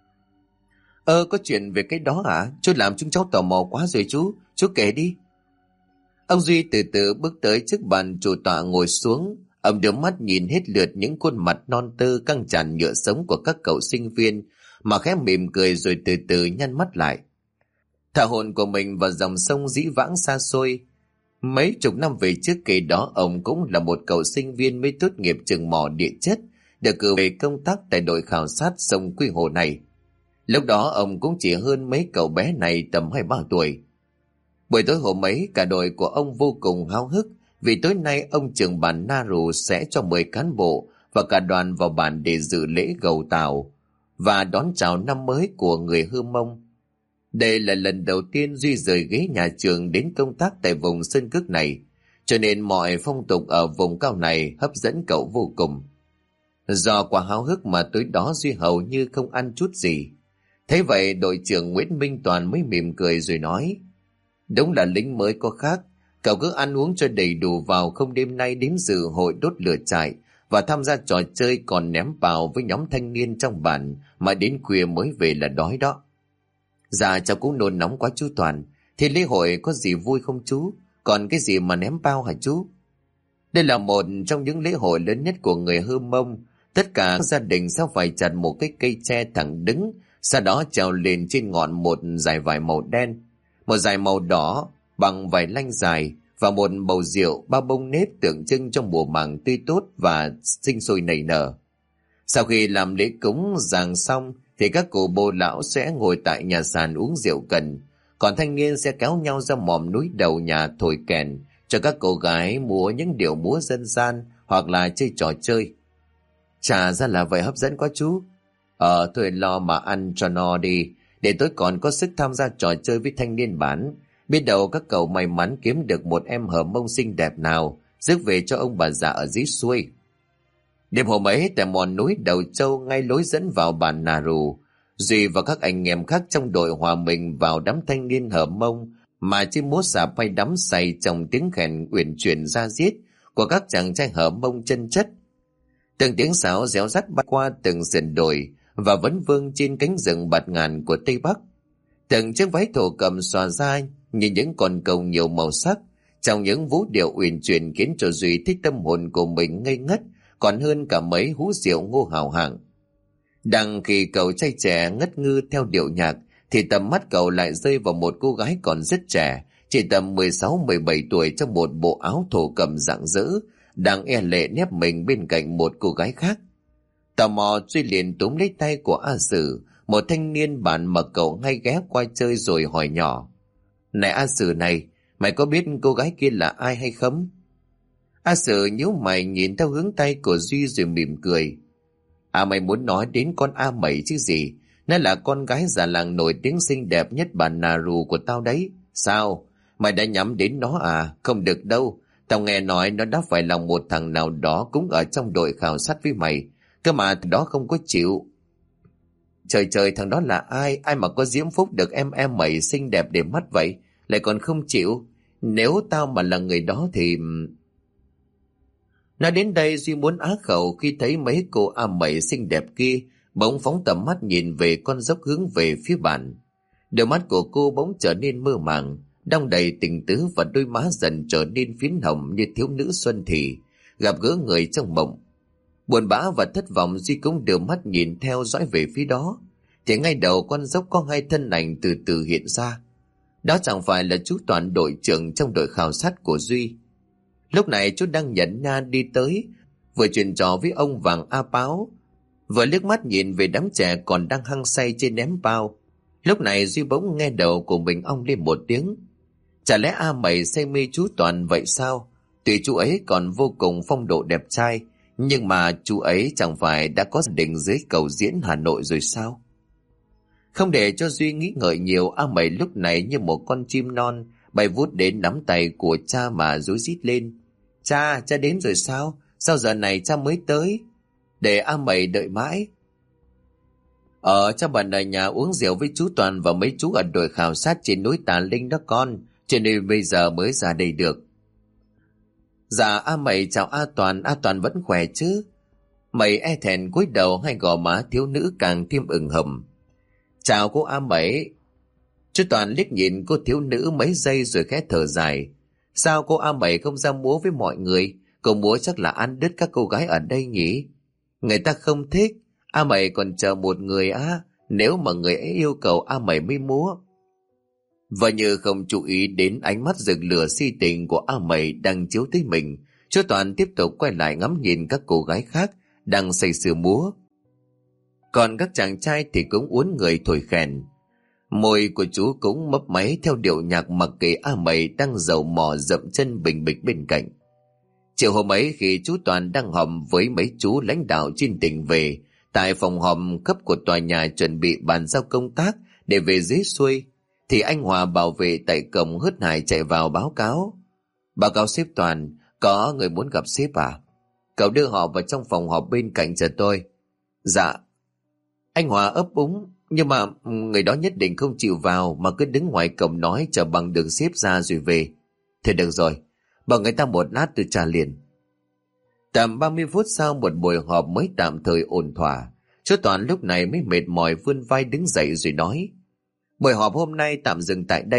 Có chuyện về cái đó à? Chú làm chúng cháu tò mò quá rồi chú kể đi. Ông Duy từ từ bước tới trước bàn chủ tọa ngồi xuống. Ông đưa mắt nhìn hết lượt những khuôn mặt non tơ căng tràn nhựa sống của các cậu sinh viên, mà khẽ mỉm cười rồi từ từ nhăn mắt lại. Thả hồn của mình vào dòng sông dĩ vãng xa xôi. Mấy chục năm về trước kỳ đó, ông cũng là một cậu sinh viên mới tốt nghiệp trường mỏ địa chất, được cử về công tác tại đội khảo sát sông Quy Hồ này. Lúc đó ông cũng chỉ hơn mấy cậu bé này tầm 23 tuổi. Buổi tối hôm ấy, cả đội của ông vô cùng háo hức vì tối nay ông trưởng bản Na Rù sẽ cho 10 cán bộ và cả đoàn vào bản để dự lễ gầu tàu và đón chào năm mới của người Hơ Mông. Đây là lần đầu tiên Duy rời ghế nhà trường đến công tác tại vùng sơn cước này, cho nên mọi phong tục ở vùng cao này hấp dẫn cậu vô cùng. Do quá háo hức mà tối đó Duy hầu như không ăn chút gì. Thế vậy đội trưởng Nguyễn Minh Toàn mới mỉm cười rồi nói, đúng là lính mới có khác, cậu cứ ăn uống cho đầy đủ vào, không đêm nay đến dự hội đốt lửa trại và tham gia trò chơi còn ném bào với nhóm thanh niên trong bản mà đến khuya mới về là đói đó. Dạ cháu cũng nôn nóng quá chú Toàn, Thì lễ hội có gì vui không chú? Còn cái gì mà ném bao hả chú? Đây là một trong những lễ hội lớn nhất của người Hơ Mông. Tất cả gia đình sẽ phải chặt một cái cây tre thẳng đứng, sau đó trèo lên trên ngọn một dải vải màu đen, một dải màu đỏ bằng vải lanh dài, và một bầu rượu, ba bông nếp tượng trưng cho mùa màng tươi tốt và sinh sôi nảy nở. Sau khi làm lễ cúng giàng xong thì các cụ bô lão sẽ ngồi tại nhà sàn uống rượu cần, còn thanh niên sẽ kéo nhau ra mỏm núi đầu nhà thổi kèn cho các cô gái múa những điệu múa dân gian hoặc là chơi trò chơi. Chả ra là vậy, hấp dẫn quá chú. Thôi lo mà ăn cho no đi, để tối còn có sức tham gia trò chơi với thanh niên bản. Biết đâu các cậu may mắn kiếm được một em Hờ Mông xinh đẹp nào rước về cho ông bà già ở dưới xuôi. Đêm hôm ấy tại mòn núi Đầu Châu, ngay lối dẫn vào bản Nà Rù, Duy và các anh em khác trong đội hòa mình vào đám thanh niên Hờ Mông mà chỉ múa xà bay đắm say trong tiếng khen uyển chuyển ra diết của các chàng trai Hờ Mông chân chất. Từng tiếng sáo réo rắt bay qua từng sườn đồi và vấn vương trên cánh rừng bạt ngàn của Tây Bắc. Từng chiếc váy thổ cầm xòa ra như những con cầu nhiều màu sắc, trong những vũ điệu uyển chuyển khiến cho Duy thích tâm hồn của mình ngây ngất còn hơn cả mấy hú rượu ngô hào hạng. Đang khi cậu trai trẻ ngất ngư theo điệu nhạc thì tầm mắt cậu lại rơi vào một cô gái còn rất trẻ, chỉ tầm 16-17 tuổi, trong một bộ áo thổ cầm rạng rỡ, đang e lệ nép mình bên cạnh một cô gái khác. Tò mò, Duy liền túm lấy tay của A Sử, một thanh niên bản mà cậu hay ghé qua chơi, rồi hỏi nhỏ: "Này A Sử này, mày có biết cô gái kia là ai hay không?" A Sử nhíu mày nhìn theo hướng tay của Duy rồi mỉm cười: Mày muốn nói đến con A Mẩy chứ gì? Nó là con gái già làng nổi tiếng xinh đẹp nhất bản Nà Rù của tao đấy. Sao? Mày đã nhắm đến nó à? Không được đâu. Tao nghe nói nó đã phải lòng một thằng nào đó cũng ở trong đội khảo sát với mày. Cơ mà thằng đó không có chịu. Trời trời, thằng đó là ai? Ai mà có diễm phúc được em Mẩy xinh đẹp để mắt vậy? Lại còn không chịu. Nếu tao mà là người đó thì... Nói đến đây Duy muốn á khẩu khi thấy mấy cô A Mẩy xinh đẹp kia bỗng phóng tầm mắt nhìn về con dốc hướng về phía bản. Đôi mắt của cô bỗng trở nên mơ màng, đong đầy tình tứ, và đôi má dần trở nên phiến hồng như thiếu nữ xuân thì gặp gỡ người trong mộng. Buồn bã và thất vọng, Duy cũng đưa mắt nhìn theo dõi về phía đó, thì ngay đầu con dốc có hai thân ảnh từ từ hiện ra. Đó chẳng phải là chú Toàn, đội trưởng trong đội khảo sát của Duy. Lúc này chú đang nhẫn nha đi tới, vừa chuyện trò với ông Vàng A Páo, vừa liếc mắt nhìn về đám trẻ còn đang hăng say trên ném bao. Lúc này Duy bỗng nghe đầu của mình ong lên một tiếng. Chả lẽ A Mẩy say mê chú Toàn vậy sao? Tuy chú ấy còn vô cùng phong độ đẹp trai, nhưng mà chú ấy chẳng phải đã có gia đình dưới Cầu Diễn Hà Nội rồi sao? Không để cho Duy nghĩ ngợi nhiều, A Mẩy lúc này như một con chim non bay vút đến nắm tay của cha mà rối rít lên: Cha đến rồi sao? Sao giờ này cha mới tới? Để A Mẩy đợi mãi. Cha bạn ở nhà uống rượu với chú Toàn và mấy chú ở đội khảo sát trên núi Tà Linh đó con, cho nên bây giờ mới ra đây được. Dạ A Mẩy chào A Toàn vẫn khỏe chứ? Mẩy e thẹn cúi đầu, hai gò má thiếu nữ càng thêm ửng hồng. Chào cô A Mẩy. Chú Toàn liếc nhìn cô thiếu nữ mấy giây rồi khẽ thở dài. Sao cô A Mẩy không ra múa với mọi người? Cô múa chắc là ăn đứt các cô gái ở đây nhỉ? Người ta không thích. A Mẩy còn chờ một người á. Nếu mà người ấy yêu cầu A Mẩy mới múa. Và như không chú ý đến ánh mắt rực lửa si tình của A Mẩy đang chiếu tới mình, chú Toàn tiếp tục quay lại ngắm nhìn các cô gái khác đang say sưa múa. Còn các chàng trai thì cũng uốn người thổi khèn. Môi của chú cũng mấp máy theo điệu nhạc, mặc kệ A Mẩy đang dầu mò dậm chân bình bịch bên cạnh. Chiều hôm ấy, khi chú Toàn đang họp với mấy chú lãnh đạo trên tỉnh về tại phòng họp cấp của tòa nhà chuẩn bị bàn giao công tác để về dưới xuôi, thì anh Hòa bảo vệ tại cổng hớt hải chạy vào báo cáo: Báo cáo sếp Toàn, có người muốn gặp sếp à? Cậu đưa họ vào trong phòng họp bên cạnh chờ tôi. Dạ. Anh Hòa ấp úng: Nhưng mà người đó nhất định không chịu vào mà cứ đứng ngoài cổng nói chờ bằng đường xếp ra rồi về. Thế được rồi, bảo người ta một lát tôi trả liền. Tầm 30 phút sau, một buổi họp mới tạm thời ổn thỏa. Chú Toàn lúc này mới mệt mỏi vươn vai đứng dậy rồi nói: Buổi họp hôm nay tạm dừng tại đây.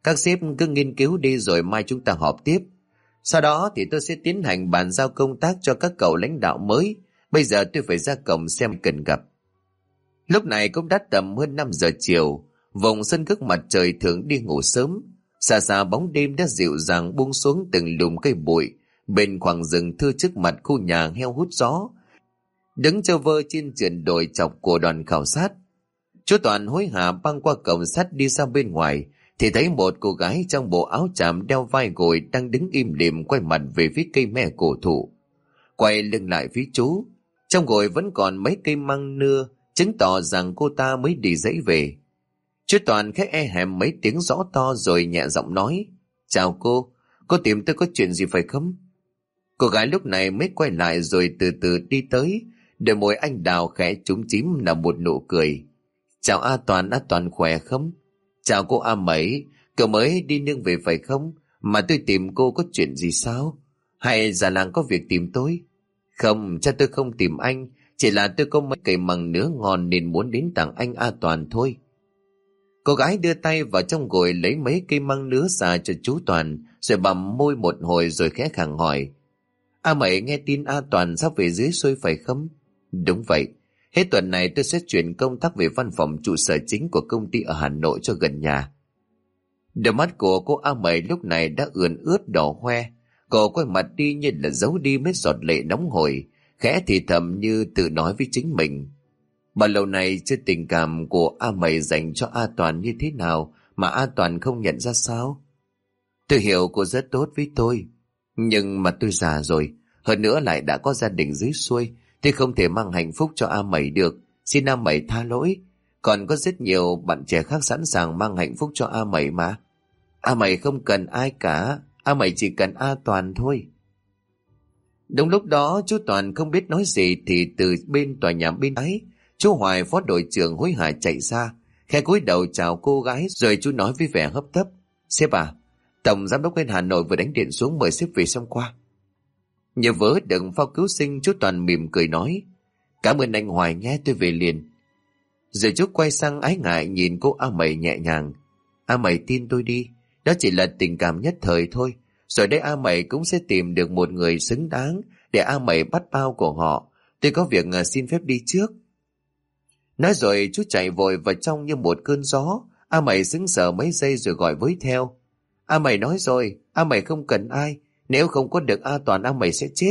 Các sếp cứ nghiên cứu đi rồi mai chúng ta họp tiếp. Sau đó thì tôi sẽ tiến hành bàn giao công tác cho các cậu lãnh đạo mới. Bây giờ tôi phải ra cổng xem cần gặp. Lúc này cũng đã tầm hơn 5 giờ chiều. Vùng sân gốc mặt trời thường đi ngủ sớm. Xa xa bóng đêm đã dịu dàng buông xuống từng lùm cây bụi bên khoảng rừng thưa trước mặt khu nhà heo hút gió. Đứng chơ vơ trên sườn đồi chọc của đoàn khảo sát, chú Toàn hối hả băng qua cổng sắt đi ra bên ngoài thì thấy một cô gái trong bộ áo chàm đeo vai gội đang đứng im lìm quay mặt về phía cây me cổ thụ. Quay lưng lại phía chú, trong gội vẫn còn mấy cây măng nưa, chứng tỏ rằng cô ta mới đi dãy về. Chú Toàn khẽ e hèm mấy tiếng rõ to rồi nhẹ giọng nói: "Chào cô tìm tôi có chuyện gì phải không?" Cô gái lúc này mới quay lại rồi từ từ đi tới, đôi môi anh đào khẽ trúng chím là một nụ cười. "Chào A Toàn khỏe không?" "Chào cô A Mẩy, cậu mới đi nương về phải không? Mà tôi tìm cô có chuyện gì sao? Hay già làng có việc tìm tôi?" "Không, cha tôi không tìm anh, chỉ là tôi có mấy cây măng nứa ngon nên muốn đến tặng anh A Toàn thôi." Cô gái đưa tay vào trong gội lấy mấy cây măng nứa xà cho chú Toàn, rồi bặm môi một hồi rồi khẽ khàng hỏi: "A Mẩy nghe tin A Toàn sắp về dưới xuôi phải không?" "Đúng vậy. Hết tuần này tôi sẽ chuyển công tác về văn phòng trụ sở chính của công ty ở Hà Nội cho gần nhà." Đôi mắt của cô A Mẩy lúc này đã ươn ướt đỏ hoe. Cô quay mặt đi như là giấu đi mấy giọt lệ nóng hổi, khẽ thì thầm như tự nói với chính mình: bao lâu nay chưa tình cảm của A Mẩy dành cho A Toàn như thế nào mà A Toàn không nhận ra sao? "Tôi hiểu cô rất tốt với tôi, nhưng mà tôi già rồi, hơn nữa lại đã có gia đình dưới xuôi, tôi không thể mang hạnh phúc cho A Mẩy được, xin A Mẩy tha lỗi. Còn có rất nhiều bạn trẻ khác sẵn sàng mang hạnh phúc cho A Mẩy mà. A Mẩy không cần ai cả, A Mẩy chỉ cần A Toàn thôi." Đúng lúc đó chú Toàn không biết nói gì thì từ bên tòa nhà bên ấy, chú Hoài phó đội trưởng hối hả chạy ra, khẽ cúi đầu chào cô gái rồi chú nói với vẻ hấp tấp: "Sếp à, tổng giám đốc bên Hà Nội vừa đánh điện xuống mời sếp về xem qua." Nhờ vớ đừng phao cứu sinh, chú Toàn mỉm cười nói: "Cảm ơn anh Hoài nhé, tôi về liền." Rồi chú quay sang ái ngại nhìn cô A Mẩy nhẹ nhàng: "A Mẩy tin tôi đi, đó chỉ là tình cảm nhất thời thôi. Rồi đây A Mẩy cũng sẽ tìm được một người xứng đáng để A Mẩy bắt bao của họ. Tôi có việc xin phép đi trước." Nói rồi chú chạy vội vào trong như một cơn gió. A Mẩy sững sờ mấy giây rồi gọi với theo: "A Mẩy nói rồi, A Mẩy không cần ai. Nếu không có được A Toàn, A Mẩy sẽ chết."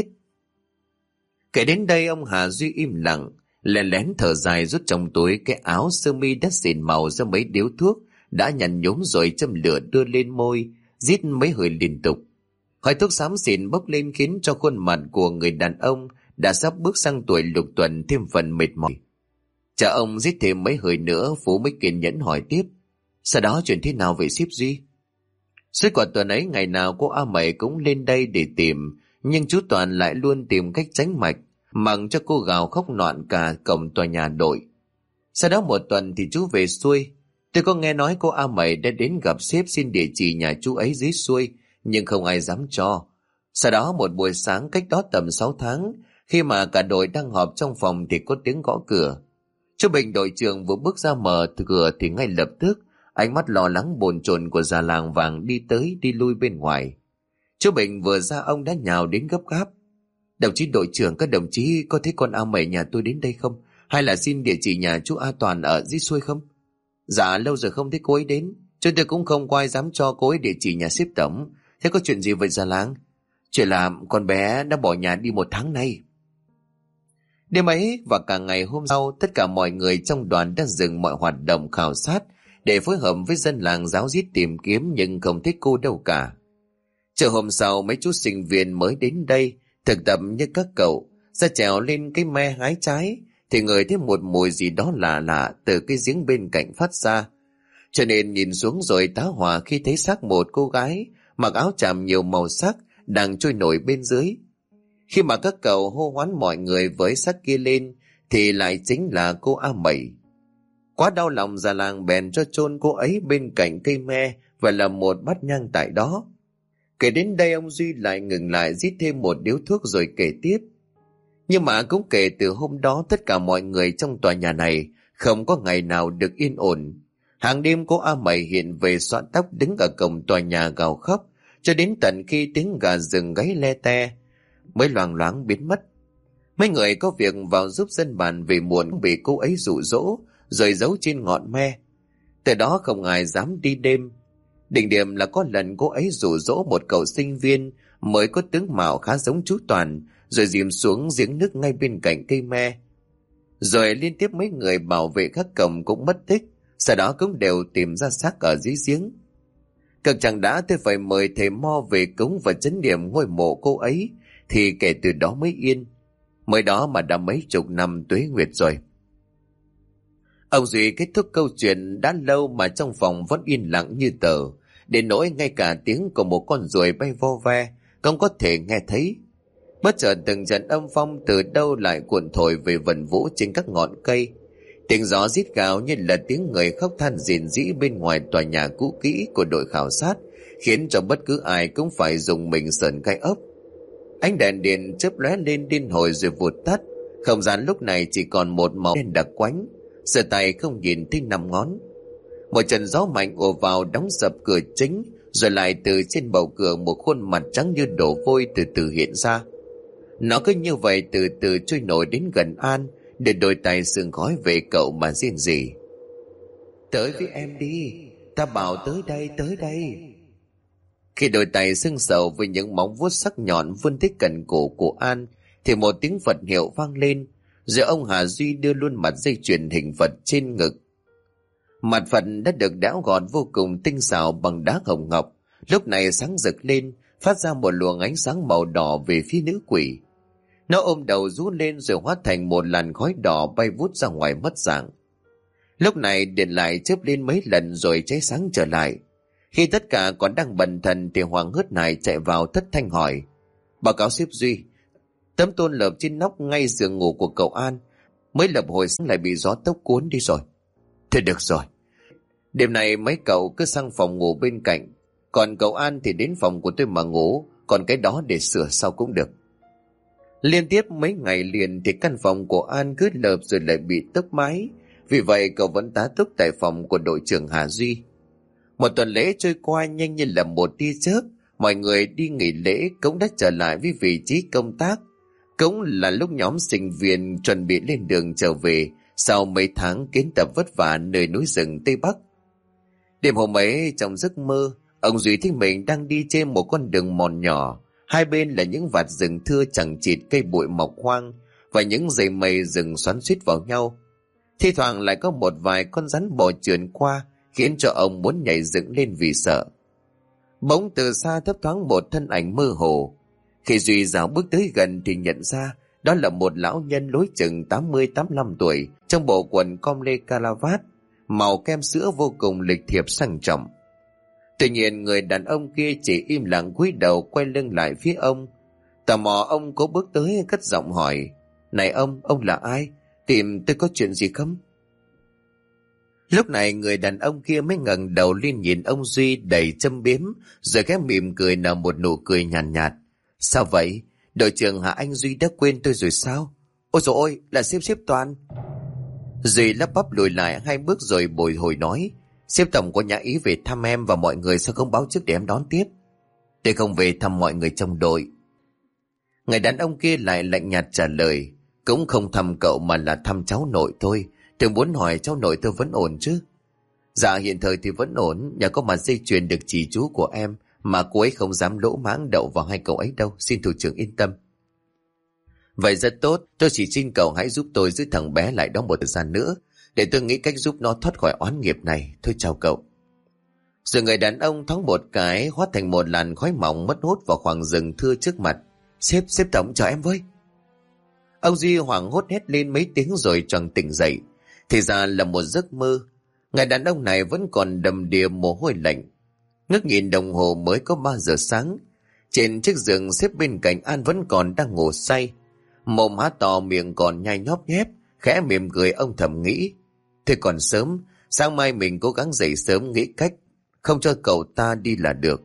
Kể đến đây ông Hà Duy im lặng, lén lén thở dài rút trong túi cái áo sơ mi đất xỉn màu ra mấy điếu thuốc đã nhăn nhúm rồi châm lửa đưa lên môi, rít mấy hơi liên tục. Khói thuốc xám xỉn bốc lên khiến cho khuôn mặt của người đàn ông đã sắp bước sang tuổi lục tuần thêm phần mệt mỏi. Cha ông rít thêm mấy hơi nữa, Phú mới kiên nhẫn hỏi tiếp: "Sau đó chuyện thế nào vậy sếp Duy?" Suốt quả tuần ấy ngày nào cô A Mẩy cũng lên đây để tìm, nhưng chú Toàn lại luôn tìm cách tránh mạch, mặc cho cô gào khóc loạn cả cổng tòa nhà đội. Sau đó một tuần thì chú về xuôi. Tôi có nghe nói cô A Mẩy đã đến gặp sếp xin địa chỉ nhà chú ấy dưới xuôi, nhưng không ai dám cho. Sau đó một buổi sáng cách đó tầm 6 tháng, khi mà cả đội đang họp trong phòng thì có tiếng gõ cửa. Chú Bình đội trưởng vừa bước ra mở cửa thì ngay lập tức ánh mắt lo lắng bồn chồn của già làng vàng đi tới đi lui bên ngoài. Chú Bình vừa ra ông đã nhào đến gấp gáp: "Đồng chí đội trưởng, các đồng chí có thấy con A Mẩy nhà tôi đến đây không? Hay là xin địa chỉ nhà chú A Toàn ở dưới xuôi không?" "Dạ lâu rồi không thấy cô ấy đến. Chúng tôi cũng không có ai dám cho cô ấy địa chỉ nhà sếp tổng. Thế có chuyện gì vậy già làng?" "Chuyện là con bé đã bỏ nhà đi 1 tháng nay." Đêm ấy và cả ngày hôm sau, tất cả mọi người trong đoàn đã dừng mọi hoạt động khảo sát để phối hợp với dân làng ráo riết tìm kiếm, nhưng không thấy cô đâu cả. Chiều hôm sau, mấy chú sinh viên mới đến đây thực tập như các cậu ra trèo lên cái me hái trái thì ngửi thấy một mùi gì đó lạ lạ từ cái giếng bên cạnh phát ra, cho nên nhìn xuống rồi tá hỏa khi thấy xác một cô gái mặc áo chàm nhiều màu sắc đang trôi nổi bên dưới. Khi mà các cậu hô hoán mọi người với xác kia lên thì lại chính là cô A Mẩy. Quá đau lòng, già làng bèn cho chôn cô ấy bên cạnh cây me và làm một bát nhang tại đó. Kể đến đây ông Duy lại ngừng lại rít thêm một điếu thuốc rồi kể tiếp: "Nhưng mà cũng kể từ hôm đó tất cả mọi người trong tòa nhà này không có ngày nào được yên ổn. Hàng đêm cô A Mẩy hiện về xõa tóc đứng ở cổng tòa nhà gào khóc, cho đến tận khi tiếng gà rừng gáy le te mới loang loáng biến mất. Mấy người có việc vào giúp dân bản về muộn bị cô ấy dụ dỗ rồi giấu trên ngọn me. Từ đó không ai dám đi đêm. Đỉnh điểm là có lần cô ấy dụ dỗ một cậu sinh viên mới có tướng mạo khá giống chú Toàn, rồi dìm xuống giếng nước ngay bên cạnh cây me. Rồi liên tiếp mấy người bảo vệ các cổng cũng mất tích, sau đó cũng đều tìm ra xác ở dưới giếng. Cực chẳng đã tôi phải mời thầy Mo về cúng và chấn điểm ngôi mộ cô ấy, thì kể từ đó mới yên. Mới đó mà đã mấy chục năm tuế nguyệt rồi. Ông Duy kết thúc câu chuyện đã lâu mà trong phòng vẫn yên lặng như tờ, đến nỗi ngay cả tiếng của một con ruồi bay vo ve không có thể nghe thấy. Bất chợt từng trận âm phong từ đâu lại cuộn thổi về vần vũ trên các ngọn cây. Tiếng gió rít gào như là tiếng người khóc than rền rĩ bên ngoài tòa nhà cũ kỹ của đội khảo sát, khiến cho bất cứ ai cũng phải dùng mình sởn gai ốc. Ánh đèn điện chớp lóe lên điên hồi rồi vụt tắt. Không gian lúc này chỉ còn một màu đen đặc quánh, giơ tay không nhìn thấy 5 ngón. Một trận gió mạnh ùa vào đóng sập cửa chính, rồi lại từ trên bầu cửa một khuôn mặt trắng như đổ vôi từ từ hiện ra. Nó cứ như vậy từ từ trôi nổi đến gần An, để đôi tay sương khói về cậu mà rên rỉ. Tới với em đi, ta bảo tới đây, tới đây. Khi đôi tay sưng sầu với những móng vuốt sắc nhọn vươn tới cận cổ của An, thì một tiếng Phật hiệu vang lên, rồi ông Hà Duy đưa luôn mặt dây chuyền hình Phật trên ngực. Mặt Phật đã được đẽo gọt vô cùng tinh xảo bằng đá hồng ngọc, lúc này sáng rực lên, phát ra một luồng ánh sáng màu đỏ về phía nữ quỷ. Nó ôm đầu rú lên rồi hóa thành một làn khói đỏ bay vút ra ngoài mất dạng. Lúc này điện lại chớp lên mấy lần rồi cháy sáng trở lại. Khi tất cả còn đang bần thần thì Hoàng Hớt Hải chạy vào thất thanh hỏi: báo cáo sếp Duy, tấm tôn lợp trên nóc ngay giường ngủ của cậu An mới lập hồi sáng lại bị gió tốc cuốn đi rồi. Thôi được rồi, đêm này mấy cậu cứ sang phòng ngủ bên cạnh, còn cậu An thì đến phòng của tôi mà ngủ, còn cái đó để sửa sau cũng được. Liên tiếp mấy ngày liền thì căn phòng của An cứ lợp rồi lại bị tốc mái, vì vậy cậu vẫn tá túc tại phòng của đội trưởng Hà Duy. Một tuần lễ trôi qua nhanh như là một tia chớp, mọi người đi nghỉ lễ cũng đã trở lại với vị trí công tác. Cũng là lúc nhóm sinh viên chuẩn bị lên đường trở về sau mấy tháng kiến tập vất vả nơi núi rừng Tây Bắc. Đêm hôm ấy trong giấc mơ, ông Duy thấy mình đang đi trên một con đường mòn nhỏ, hai bên là những vạt rừng thưa chằng chịt cây bụi mọc hoang và những dãy mây rừng xoắn xuýt vào nhau. Thi thoảng lại có một vài con rắn bò trườn qua, khiến cho ông muốn nhảy dựng lên vì sợ. Bỗng từ xa thấp thoáng một thân ảnh mơ hồ. Khi Duy dạo bước tới gần thì nhận ra đó là một lão nhân lối chừng 80-85 tuổi, trong bộ quần com lê caravat màu kem sữa vô cùng lịch thiệp sang trọng. Tuy nhiên người đàn ông kia chỉ im lặng cúi đầu quay lưng lại phía ông. Tò mò ông cố bước tới cất giọng hỏi: này ông là ai? Tìm tôi có chuyện gì không? Lúc này người đàn ông kia mới ngẩng đầu lên nhìn ông Duy đầy châm biếm, rồi khẽ mỉm cười nở một nụ cười nhàn nhạt. Sao vậy? Đội trưởng Hà Anh Duy đã quên tôi rồi sao? Ôi dồi ôi, là sếp Toàn. Duy lắp bắp lùi lại 2 bước rồi bồi hồi nói: sếp tổng có nhã ý về thăm em và mọi người, sao không báo trước để em đón tiếp? Tôi không về thăm mọi người trong đội. Người đàn ông kia lại lạnh nhạt trả lời: cũng không thăm cậu mà là thăm cháu nội thôi. Tôi muốn hỏi cháu nội tôi vẫn ổn chứ? Dạ hiện thời thì vẫn ổn, nhờ có mặt dây chuyền được chỉ chú của em mà cô ấy không dám lỗ mãng đậu vào hai cậu ấy đâu, xin thủ trưởng yên tâm. Vậy rất tốt, tôi chỉ xin cậu hãy giúp tôi giữ thằng bé lại đó một thời gian nữa, để tôi nghĩ cách giúp nó thoát khỏi oán nghiệp này. Thôi chào cậu. Rồi người đàn ông thoáng một cái hóa thành một làn khói mỏng mất hút vào khoảng rừng thưa trước mặt. Sếp tổng chờ em với. Ông Duy hoảng hốt hét lên mấy tiếng rồi choàng tỉnh dậy. Thì ra là một giấc mơ. Người đàn ông này vẫn còn đầm đìa mồ hôi lạnh. Ngước nhìn đồng hồ mới có 3 giờ sáng. Trên chiếc giường xếp bên cạnh An vẫn còn đang ngủ say. Mồm há to miệng còn nhai nhóp nhép. Khẽ mỉm cười ông thầm nghĩ: thôi còn sớm, sáng mai mình cố gắng dậy sớm nghĩ cách không cho cậu ta đi là được.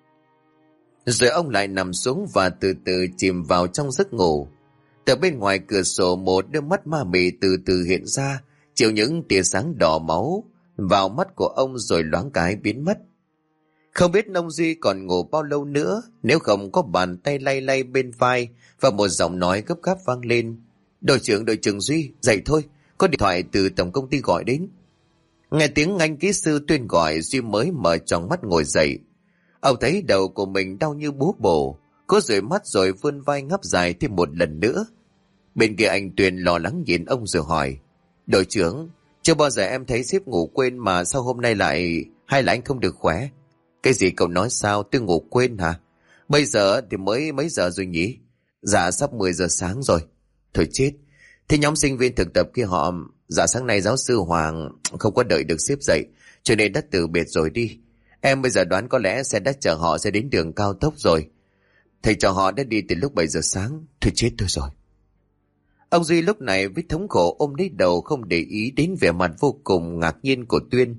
Rồi ông lại nằm xuống và từ từ chìm vào trong giấc ngủ. Từ bên ngoài cửa sổ một đôi mắt ma mị từ từ hiện ra, chiếu những tia sáng đỏ máu vào mắt của ông rồi loáng cái biến mất. Không biết ông Duy còn ngủ bao lâu nữa nếu không có bàn tay lay lay bên vai và một giọng nói gấp gáp vang lên. Đội trưởng Duy, dậy thôi, có điện thoại từ tổng công ty gọi đến. Nghe tiếng anh kỹ sư Tuyên gọi, Duy mới mở tròn mắt ngồi dậy. Ông thấy đầu của mình đau như búa bổ, cố dụi mắt rồi vươn vai ngáp dài thêm một lần nữa. Bên kia anh Tuyền lo lắng nhìn ông rồi hỏi. Đội trưởng, chưa bao giờ em thấy sếp ngủ quên mà sao hôm nay lại... hay là anh không được khỏe? Cái gì cậu nói sao, tôi ngủ quên hả? Bây giờ thì mới mấy giờ rồi nhỉ? Dạ sắp 10 giờ sáng rồi. Thôi chết. Thế nhóm sinh viên thực tập kia họ... Dạ sáng nay giáo sư Hoàng không có đợi được sếp dậy, cho nên đã từ biệt rồi đi. Em bây giờ đoán có lẽ xe đã chở họ sẽ đến đường cao tốc rồi. Thầy trò họ đã đi từ lúc 7 giờ sáng. Thôi chết tôi rồi. Ông Duy lúc này với thống khổ ôm lấy đầu, không để ý đến vẻ mặt vô cùng ngạc nhiên của Tuyên.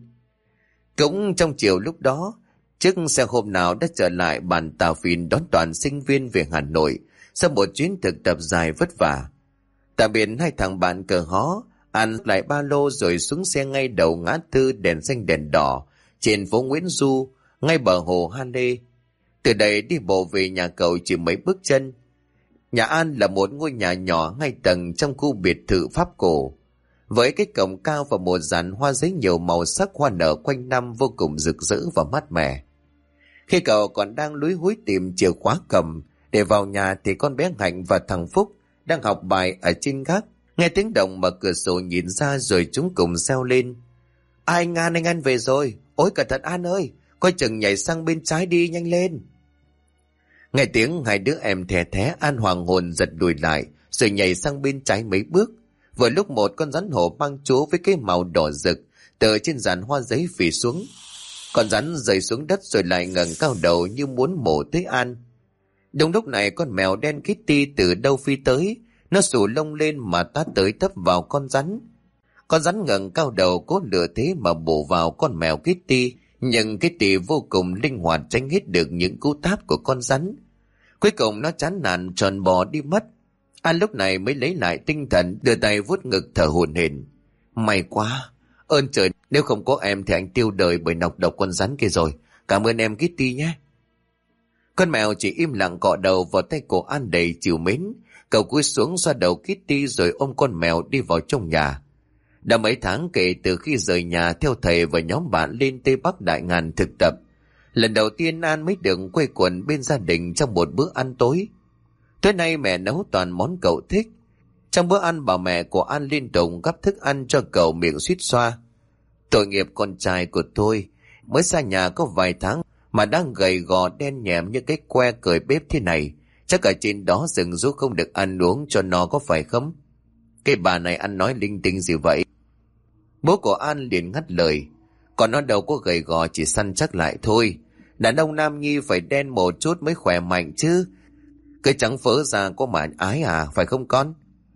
Cũng trong chiều lúc đó, chiếc xe hôm nào đã trở lại bàn tàu phìn đón đoàn sinh viên về Hà Nội sau một chuyến thực tập dài vất vả. Tạm biệt hai thằng bạn cờ hó, ăn lại ba lô rồi xuống xe ngay đầu ngã tư đèn xanh đèn đỏ trên phố Nguyễn Du, ngay bờ hồ Han Lê. Từ đây đi bộ về nhà cậu chỉ mấy bước chân. Nhà An là một ngôi nhà nhỏ 2 tầng trong khu biệt thự Pháp cổ, với cái cổng cao và một dàn hoa giấy nhiều màu sắc hoa nở quanh năm vô cùng rực rỡ và mát mẻ. Khi cậu còn đang lúi húi tìm chìa khóa cầm để vào nhà thì con bé Hạnh và thằng Phúc đang học bài ở trên gác, nghe tiếng động mở cửa sổ nhìn ra rồi chúng cùng reo lên. Anh An về rồi. Ôi cẩn thận An ơi, coi chừng nhảy sang bên trái đi, nhanh lên. Nghe tiếng hai đứa em thè thé, An hoàng hồn giật lùi lại rồi nhảy sang bên trái mấy bước. Vừa lúc một con rắn hổ mang chúa với cái màu đỏ rực từ trên dàn hoa giấy phì xuống. Con rắn rơi xuống đất rồi lại ngẩng cao đầu như muốn mổ tới An. Đúng lúc này con mèo đen Kitty từ đâu phi tới, nó xù lông lên mà tát tới tấp vào con rắn. Con rắn ngẩng cao đầu cố lựa thế mà bổ vào con mèo Kitty, nhưng Kitty vô cùng linh hoạt tránh hết được những cú táp của con rắn. Cuối cùng nó chán nản tròn bò đi mất. An lúc này mới lấy lại tinh thần, đưa tay vuốt ngực thở hổn hển. May quá, ơn trời, nếu không có em thì anh tiêu đời bởi nọc độc con rắn kia rồi. Cảm ơn em Kitty nhé. Con mèo chỉ im lặng cọ đầu vào tay của An đầy trìu mến. Cậu cúi xuống xoa đầu Kitty rồi ôm con mèo đi vào trong nhà. Đã mấy tháng kể từ khi rời nhà theo thầy và nhóm bạn lên Tây Bắc Đại Ngàn thực tập, lần đầu tiên An mới được quây quần bên gia đình trong một bữa ăn tối. Tối nay mẹ nấu toàn món cậu thích. Trong bữa ăn bà mẹ của An liên tục gắp thức ăn cho cậu miệng suýt xoa. Tội nghiệp con trai của tôi, mới xa nhà có vài tháng mà đang gầy gò đen nhẹm như cái que cởi bếp thế này. Chắc ở trên đó rừng rú không được ăn uống cho nó có phải không? Cái bà này ăn nói linh tinh gì vậy? Bố của An liền ngắt lời. Còn nó đâu có gầy gò, chỉ săn chắc lại thôi. Đàn ông nam nhi phải đen một chút mới khỏe mạnh chứ. Cái trắng phớ ra có mà ái à, phải không con?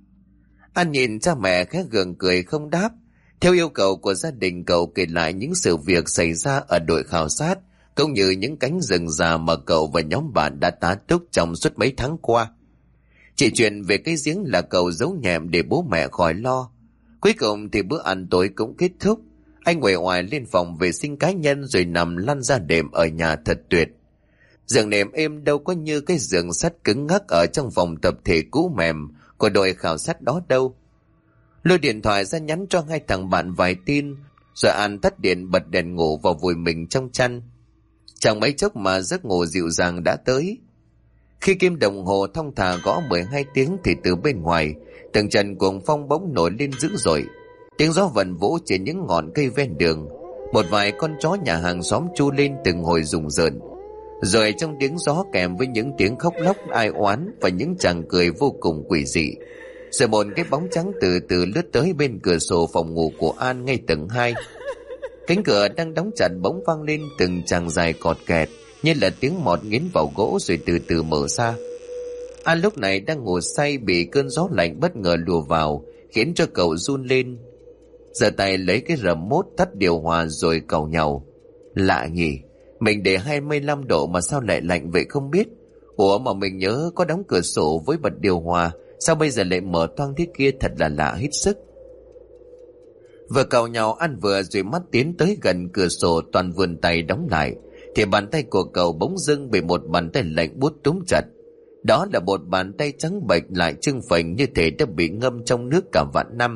An nhìn cha mẹ khẽ gượng cười không đáp. Theo yêu cầu của gia đình, cậu kể lại những sự việc xảy ra ở đội khảo sát, cũng như những cánh rừng già mà cậu và nhóm bạn đã tá túc trong suốt mấy tháng qua. Chỉ chuyện về cái giếng là cậu giấu nhẹm để bố mẹ khỏi lo. Cuối cùng thì bữa ăn tối cũng kết thúc. Anh uể oải lên phòng vệ sinh cá nhân rồi nằm lăn ra đệm ở nhà thật tuyệt. Giường nệm êm đâu có như cái giường sắt cứng ngắc ở trong phòng tập thể cũ mềm của đội khảo sát đó đâu. Lôi điện thoại ra nhắn cho hai thằng bạn vài tin, rồi An tắt điện bật đèn ngủ vào vùi mình trong chăn. Chẳng mấy chốc mà giấc ngủ dịu dàng đã tới. Khi kim đồng hồ thong thả gõ 12 tiếng thì từ bên ngoài, từng trận cuồng phong bỗng nổi lên dữ dội. Tiếng gió vần vũ trên những ngọn cây ven đường. Một vài con chó nhà hàng xóm chu lên từng hồi rùng rợn. Rồi trong tiếng gió kèm với những tiếng khóc lóc ai oán và những tràng cười vô cùng quỷ dị. Rồi một cái bóng trắng từ từ lướt tới bên cửa sổ phòng ngủ của An ngay tầng 2. Cánh cửa đang đóng chặt bỗng vang lên từng tràng dài cọt kẹt, như là tiếng mọt nghiến vào gỗ rồi từ từ mở ra. An lúc này đang ngủ say bị cơn gió lạnh bất ngờ lùa vào, khiến cho cậu run lên. Giơ tay lấy cái remote tắt điều hòa rồi càu nhàu. Lạ nhỉ, mình để 25 độ mà sao lại lạnh vậy không biết. Ủa mà mình nhớ có đóng cửa sổ với bật điều hòa, sao bây giờ lại mở toang thế kia, thật là lạ hết sức. Vừa cào nhào An vừa dụi mắt tiến tới gần cửa sổ toàn vươn tay đóng lại, thì bàn tay của cậu bỗng dưng bị một bàn tay lạnh buốt túm chặt. Đó là một bàn tay trắng bệch lại trưng phình như thể đã bị ngâm trong nước cả vạn năm.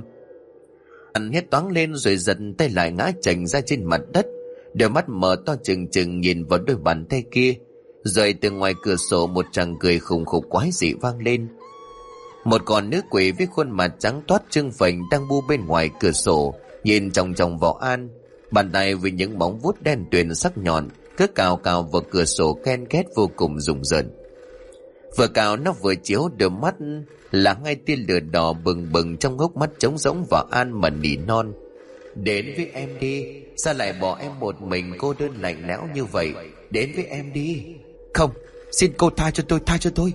Anh hét toáng lên rồi giật tay lại ngã chành ra trên mặt đất, đôi mắt mở to trừng trừng nhìn vào đôi bàn tay kia. Rồi từ ngoài cửa sổ một tràng cười khùng khục quái dị vang lên. Một con nữ quỷ với khuôn mặt trắng toát trưng phình đang bu bên ngoài cửa sổ, nhìn chòng chòng vào An, bàn tay với những móng vuốt đen tuyền sắc nhọn cứ cào cào vào cửa sổ ken két vô cùng rùng rợn. Vừa cào nó vừa chiếu đôi mắt là ngay tia lửa đỏ bừng bừng trong hốc mắt trống rỗng vào An mà nỉ non: "Đến với em đi, sao lại bỏ em một mình cô đơn lạnh lẽo như vậy? Đến với em đi." "Không, xin cô tha cho tôi."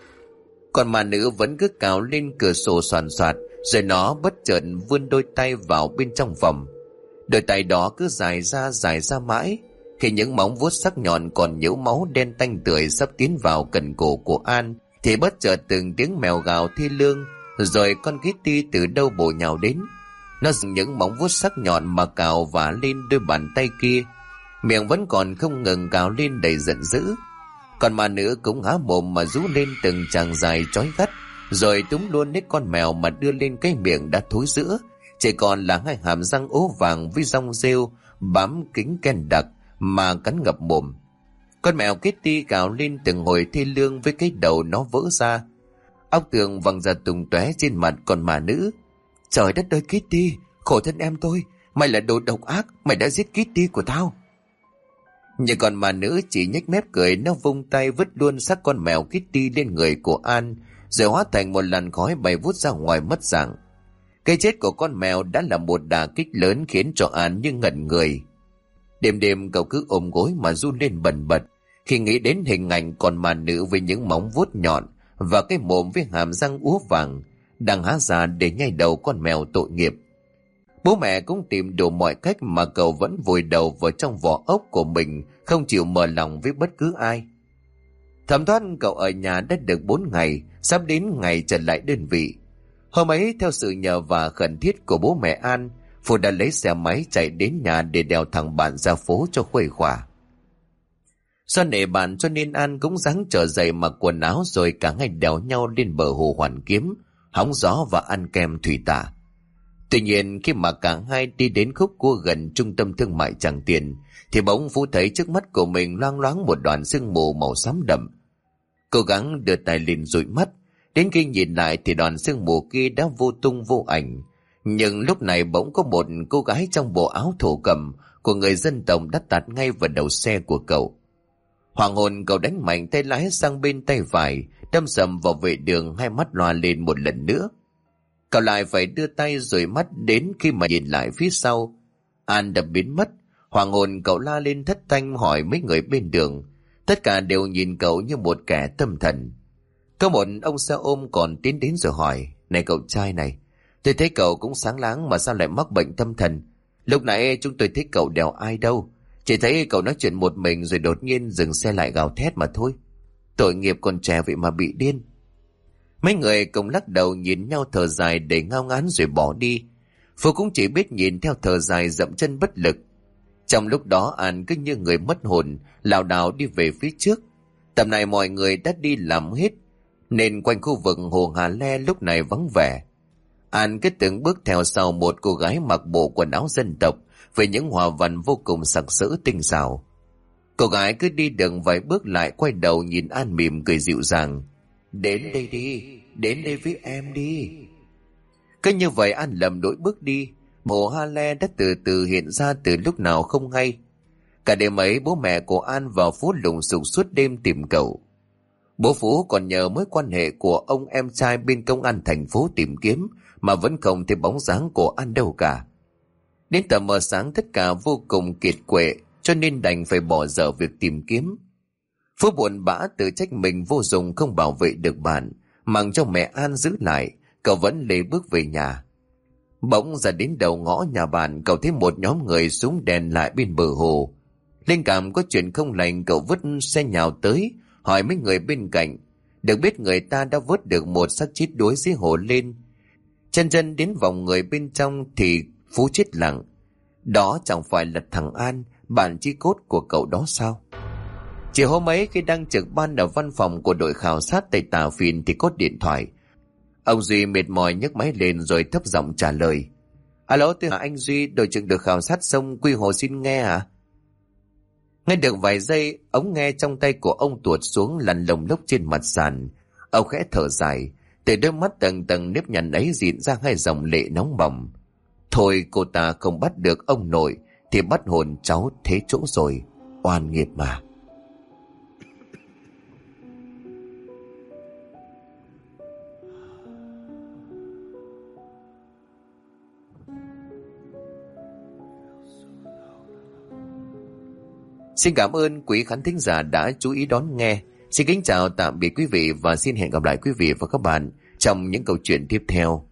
Còn mà nữ vẫn cứ cào lên cửa sổ soàn soạt, rồi nó bất chợt vươn đôi tay vào bên trong vòng. Đôi tay đó cứ dài ra mãi, khi những móng vuốt sắc nhọn còn nhiễu máu đen tanh tưởi sắp tiến vào cần cổ của An, thì bất chợt từng tiếng mèo gào thê lương, rồi con Kitty từ đâu bổ nhào đến. Nó dùng những móng vuốt sắc nhọn mà cào vả lên đôi bàn tay kia, miệng vẫn còn không ngừng cào lên đầy giận dữ. Còn mà nữ cũng há mồm mà rú lên từng tràng dài chói gắt, rồi túm luôn hết con mèo mà đưa lên cái miệng đã thối rữa, chỉ còn là hai hàm răng ố vàng với rong rêu bám kính ken đặc mà cắn ngập mồm. Con mèo Kitty cào lên từng hồi thê lương với cái đầu nó vỡ ra, óc tường văng ra tung tóe trên mặt con mà nữ. "Trời đất ơi Kitty, khổ thân em tôi, mày là đồ độc ác, mày đã giết Kitty của tao." Nhưng con mà nữ chỉ nhếch mép cười, nó vung tay vứt luôn xác con mèo Kitty lên người của An, rồi hóa thành một làn khói bay vút ra ngoài mất dạng. Cái chết của con mèo đã là một đả kích lớn khiến cho An như ngẩn người. Đêm đêm cậu cứ ôm gối mà run lên bần bật khi nghĩ đến hình ảnh con mà nữ với những móng vuốt nhọn và cái mồm với hàm răng úa vàng đang há ra để nhai đầu con mèo tội nghiệp. Bố mẹ cũng tìm đủ mọi cách mà cậu vẫn vùi đầu vào trong vỏ ốc của mình, không chịu mở lòng với bất cứ ai. Thẩm thoát cậu ở nhà đã được 4 ngày, sắp đến ngày trở lại đơn vị. Hôm ấy theo sự nhờ vả khẩn thiết của bố mẹ An, Phù đã lấy xe máy chạy đến nhà để đèo thằng bạn ra phố cho khuây khỏa. Do nể bạn cho nên An cũng ráng trở dậy mặc quần áo, rồi cả ngày đèo nhau lên bờ hồ Hoàn Kiếm, hóng gió và ăn kem thủy tạ. Tuy nhiên khi mà cả hai đi đến khúc cua gần trung tâm thương mại Tràng Tiền, thì bỗng Phú thấy trước mắt của mình loang loáng một đoàn sương mù màu xám đậm. Cố gắng đưa tay lên dụi mắt, đến khi nhìn lại thì đoàn sương mù kia đã vô tung vô ảnh. Nhưng lúc này bỗng có một cô gái trong bộ áo thổ cẩm của người dân tộc đã tạt ngay vào đầu xe của cậu. Hoàng hồn cậu đánh mạnh tay lái sang bên tay phải, đâm sầm vào vệ đường, hai mắt loa lên một lần nữa. Cậu lại phải đưa tay dụi mắt đến khi mà nhìn lại phía sau. An đã biến mất. Hoàng hồn cậu la lên thất thanh hỏi mấy người bên đường. Tất cả đều nhìn cậu như một kẻ tâm thần. Có một ông xe ôm còn tiến đến rồi hỏi: "Này cậu trai này, tôi thấy cậu cũng sáng láng mà sao lại mắc bệnh tâm thần? Lúc nãy chúng tôi thấy cậu đèo ai đâu, chỉ thấy cậu nói chuyện một mình rồi đột nhiên dừng xe lại gào thét mà thôi. Tội nghiệp còn trẻ vậy mà bị điên." Mấy người cùng lắc đầu nhìn nhau thở dài để ngao ngán rồi bỏ đi. Phú cũng chỉ biết nhìn theo thở dài dậm chân bất lực. Trong lúc đó An cứ như người mất hồn, lảo đảo đi về phía trước. Tầm này mọi người đã đi làm hết, nên quanh khu vực hồ Hà Le lúc này vắng vẻ. An cứ từng bước theo sau một cô gái mặc bộ quần áo dân tộc với những hoa văn vô cùng sặc sỡ tinh xảo. Cô gái cứ đi đường vài bước lại quay đầu nhìn An mỉm cười dịu dàng: "Đến đây đi, đến đây với em đi." Cứ như vậy An lầm lỗi bước đi. Hồ Hà Le đã từ từ hiện ra từ lúc nào không hay. Cả đêm ấy bố mẹ của An vào Phú lùng sục suốt đêm tìm cậu. Bố Phú còn nhờ mối quan hệ của ông em trai bên công an thành phố tìm kiếm mà vẫn không thấy bóng dáng của An đâu cả. Đến tờ mờ sáng tất cả vô cùng kiệt quệ, cho nên đành phải bỏ dở việc tìm kiếm. Phú buồn bã tự trách mình vô dụng không bảo vệ được bạn, mặc cho mẹ An giữ lại. Cậu vẫn lê bước về nhà. Bỗng ra đến đầu ngõ nhà bạn, cậu thấy một nhóm người súng đèn lại bên bờ hồ. Linh cảm có chuyện không lành, cậu vứt xe nhào tới hỏi mấy người bên cạnh. Được biết người ta đã vớt được một xác chết đuối dưới hồ lên. Chân chân đến vòng người bên trong thì Phú chết lặng. Đó chẳng phải là thằng An, bạn chí cốt của cậu đó sao? Chiều hôm ấy khi đang trực ban ở văn phòng của đội khảo sát tại Tà Phìn thì có điện thoại. Ông Duy mệt mỏi nhấc máy lên rồi thấp giọng trả lời. Alo, tôi là anh Duy, đội trưởng được khảo sát sông Quy Hồ xin nghe à? Nghe được vài giây, ống nghe trong tay của ông tuột xuống lăn lồng lốc trên mặt sàn. Ông khẽ thở dài, từ đôi mắt tầng tầng nếp nhăn ấy dịn ra hai dòng lệ nóng bỏng. Thôi cô ta không bắt được ông nội thì bắt hồn cháu thế chỗ rồi, oan nghiệp mà. Xin cảm ơn quý khán thính giả đã chú ý đón nghe. Xin kính chào tạm biệt quý vị và xin hẹn gặp lại quý vị và các bạn trong những câu chuyện tiếp theo.